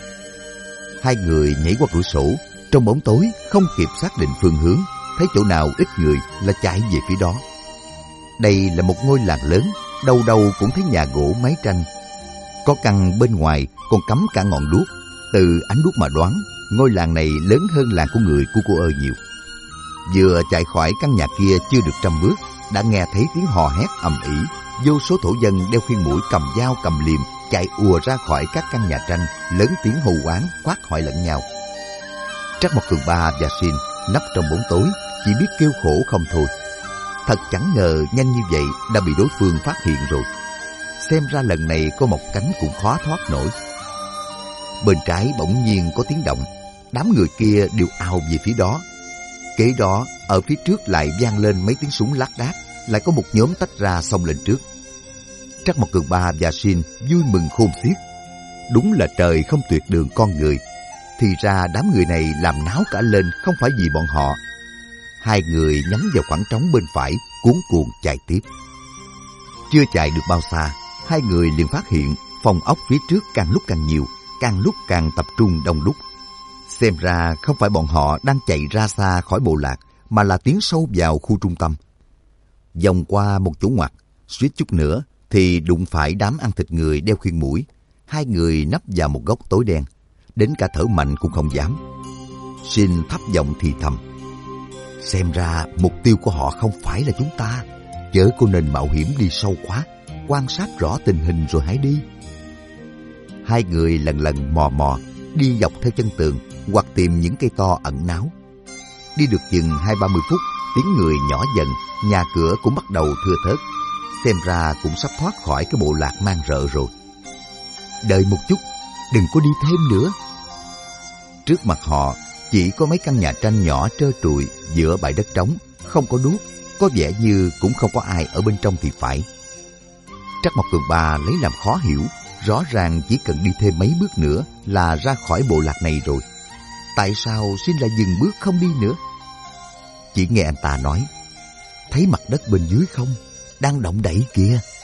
Speaker 1: Hai người nhảy qua cửa sổ, trong bóng tối không kịp xác định phương hướng, thấy chỗ nào ít người là chạy về phía đó. Đây là một ngôi làng lớn, đâu đâu cũng thấy nhà gỗ mái tranh. Có căn bên ngoài còn cắm cả ngọn đuốc. Từ ánh đuốc mà đoán, ngôi làng này lớn hơn làng của người của cô ơ nhiều. Vừa chạy khỏi căn nhà kia chưa được trăm bước, đã nghe thấy tiếng hò hét ầm ĩ. Vô số thổ dân đeo khiên mũi, cầm dao cầm liềm chạy ùa ra khỏi các căn nhà tranh, lớn tiếng hô oán, quát hỏi lẫn nhau. Trắc Mộc Cường Ba và Xin nấp trong bóng tối, chỉ biết kêu khổ không thôi. Thật chẳng ngờ nhanh như vậy đã bị đối phương phát hiện rồi. Xem ra lần này có một cánh cũng khó thoát nổi. Bên trái bỗng nhiên có tiếng động, đám người kia đều ào về phía đó. Kế đó, ở phía trước lại vang lên mấy tiếng súng lác đác, lại có một nhóm tách ra xông lên trước. Trắc Mộc Cường Ba và Xin vui mừng khôn xiết. Đúng là trời không tuyệt đường con người. Thì ra đám người này làm náo cả lên không phải vì bọn họ. Hai người nhắm vào khoảng trống bên phải, cuống cuồng chạy tiếp. Chưa chạy được bao xa, hai người liền phát hiện phòng ốc phía trước càng lúc càng nhiều, càng lúc càng tập trung đông đúc. Xem ra không phải bọn họ đang chạy ra xa khỏi bộ lạc, mà là tiến sâu vào khu trung tâm. Vòng qua một chỗ ngoặt, suýt chút nữa thì đụng phải đám ăn thịt người đeo khiên mũi. Hai người nấp vào một góc tối đen, đến cả thở mạnh cũng không dám. Xin thấp giọng thì thầm: xem ra mục tiêu của họ không phải là chúng ta, chớ có nên mạo hiểm đi sâu quá, quan sát rõ tình hình rồi hãy đi. Hai người lần lần mò mò đi dọc theo chân tường hoặc tìm những cây to ẩn náu. Đi được chừng hai ba mươi phút, tiếng người nhỏ dần, nhà cửa cũng bắt đầu thưa thớt. Xem ra cũng sắp thoát khỏi cái bộ lạc mang rợ rồi. Đợi một chút, đừng có đi thêm nữa. Trước mặt họ chỉ có mấy căn nhà tranh nhỏ trơ trụi giữa bãi đất trống, không có đuốc, có vẻ như cũng không có ai ở bên trong thì phải. Trắc Mộc Cường Ba lấy làm khó hiểu, rõ ràng chỉ cần đi thêm mấy bước nữa là ra khỏi bộ lạc này rồi. Tại sao Xin lại dừng bước không đi nữa? Chỉ nghe anh ta nói: thấy mặt đất bên dưới không? Đang động đậy kìa.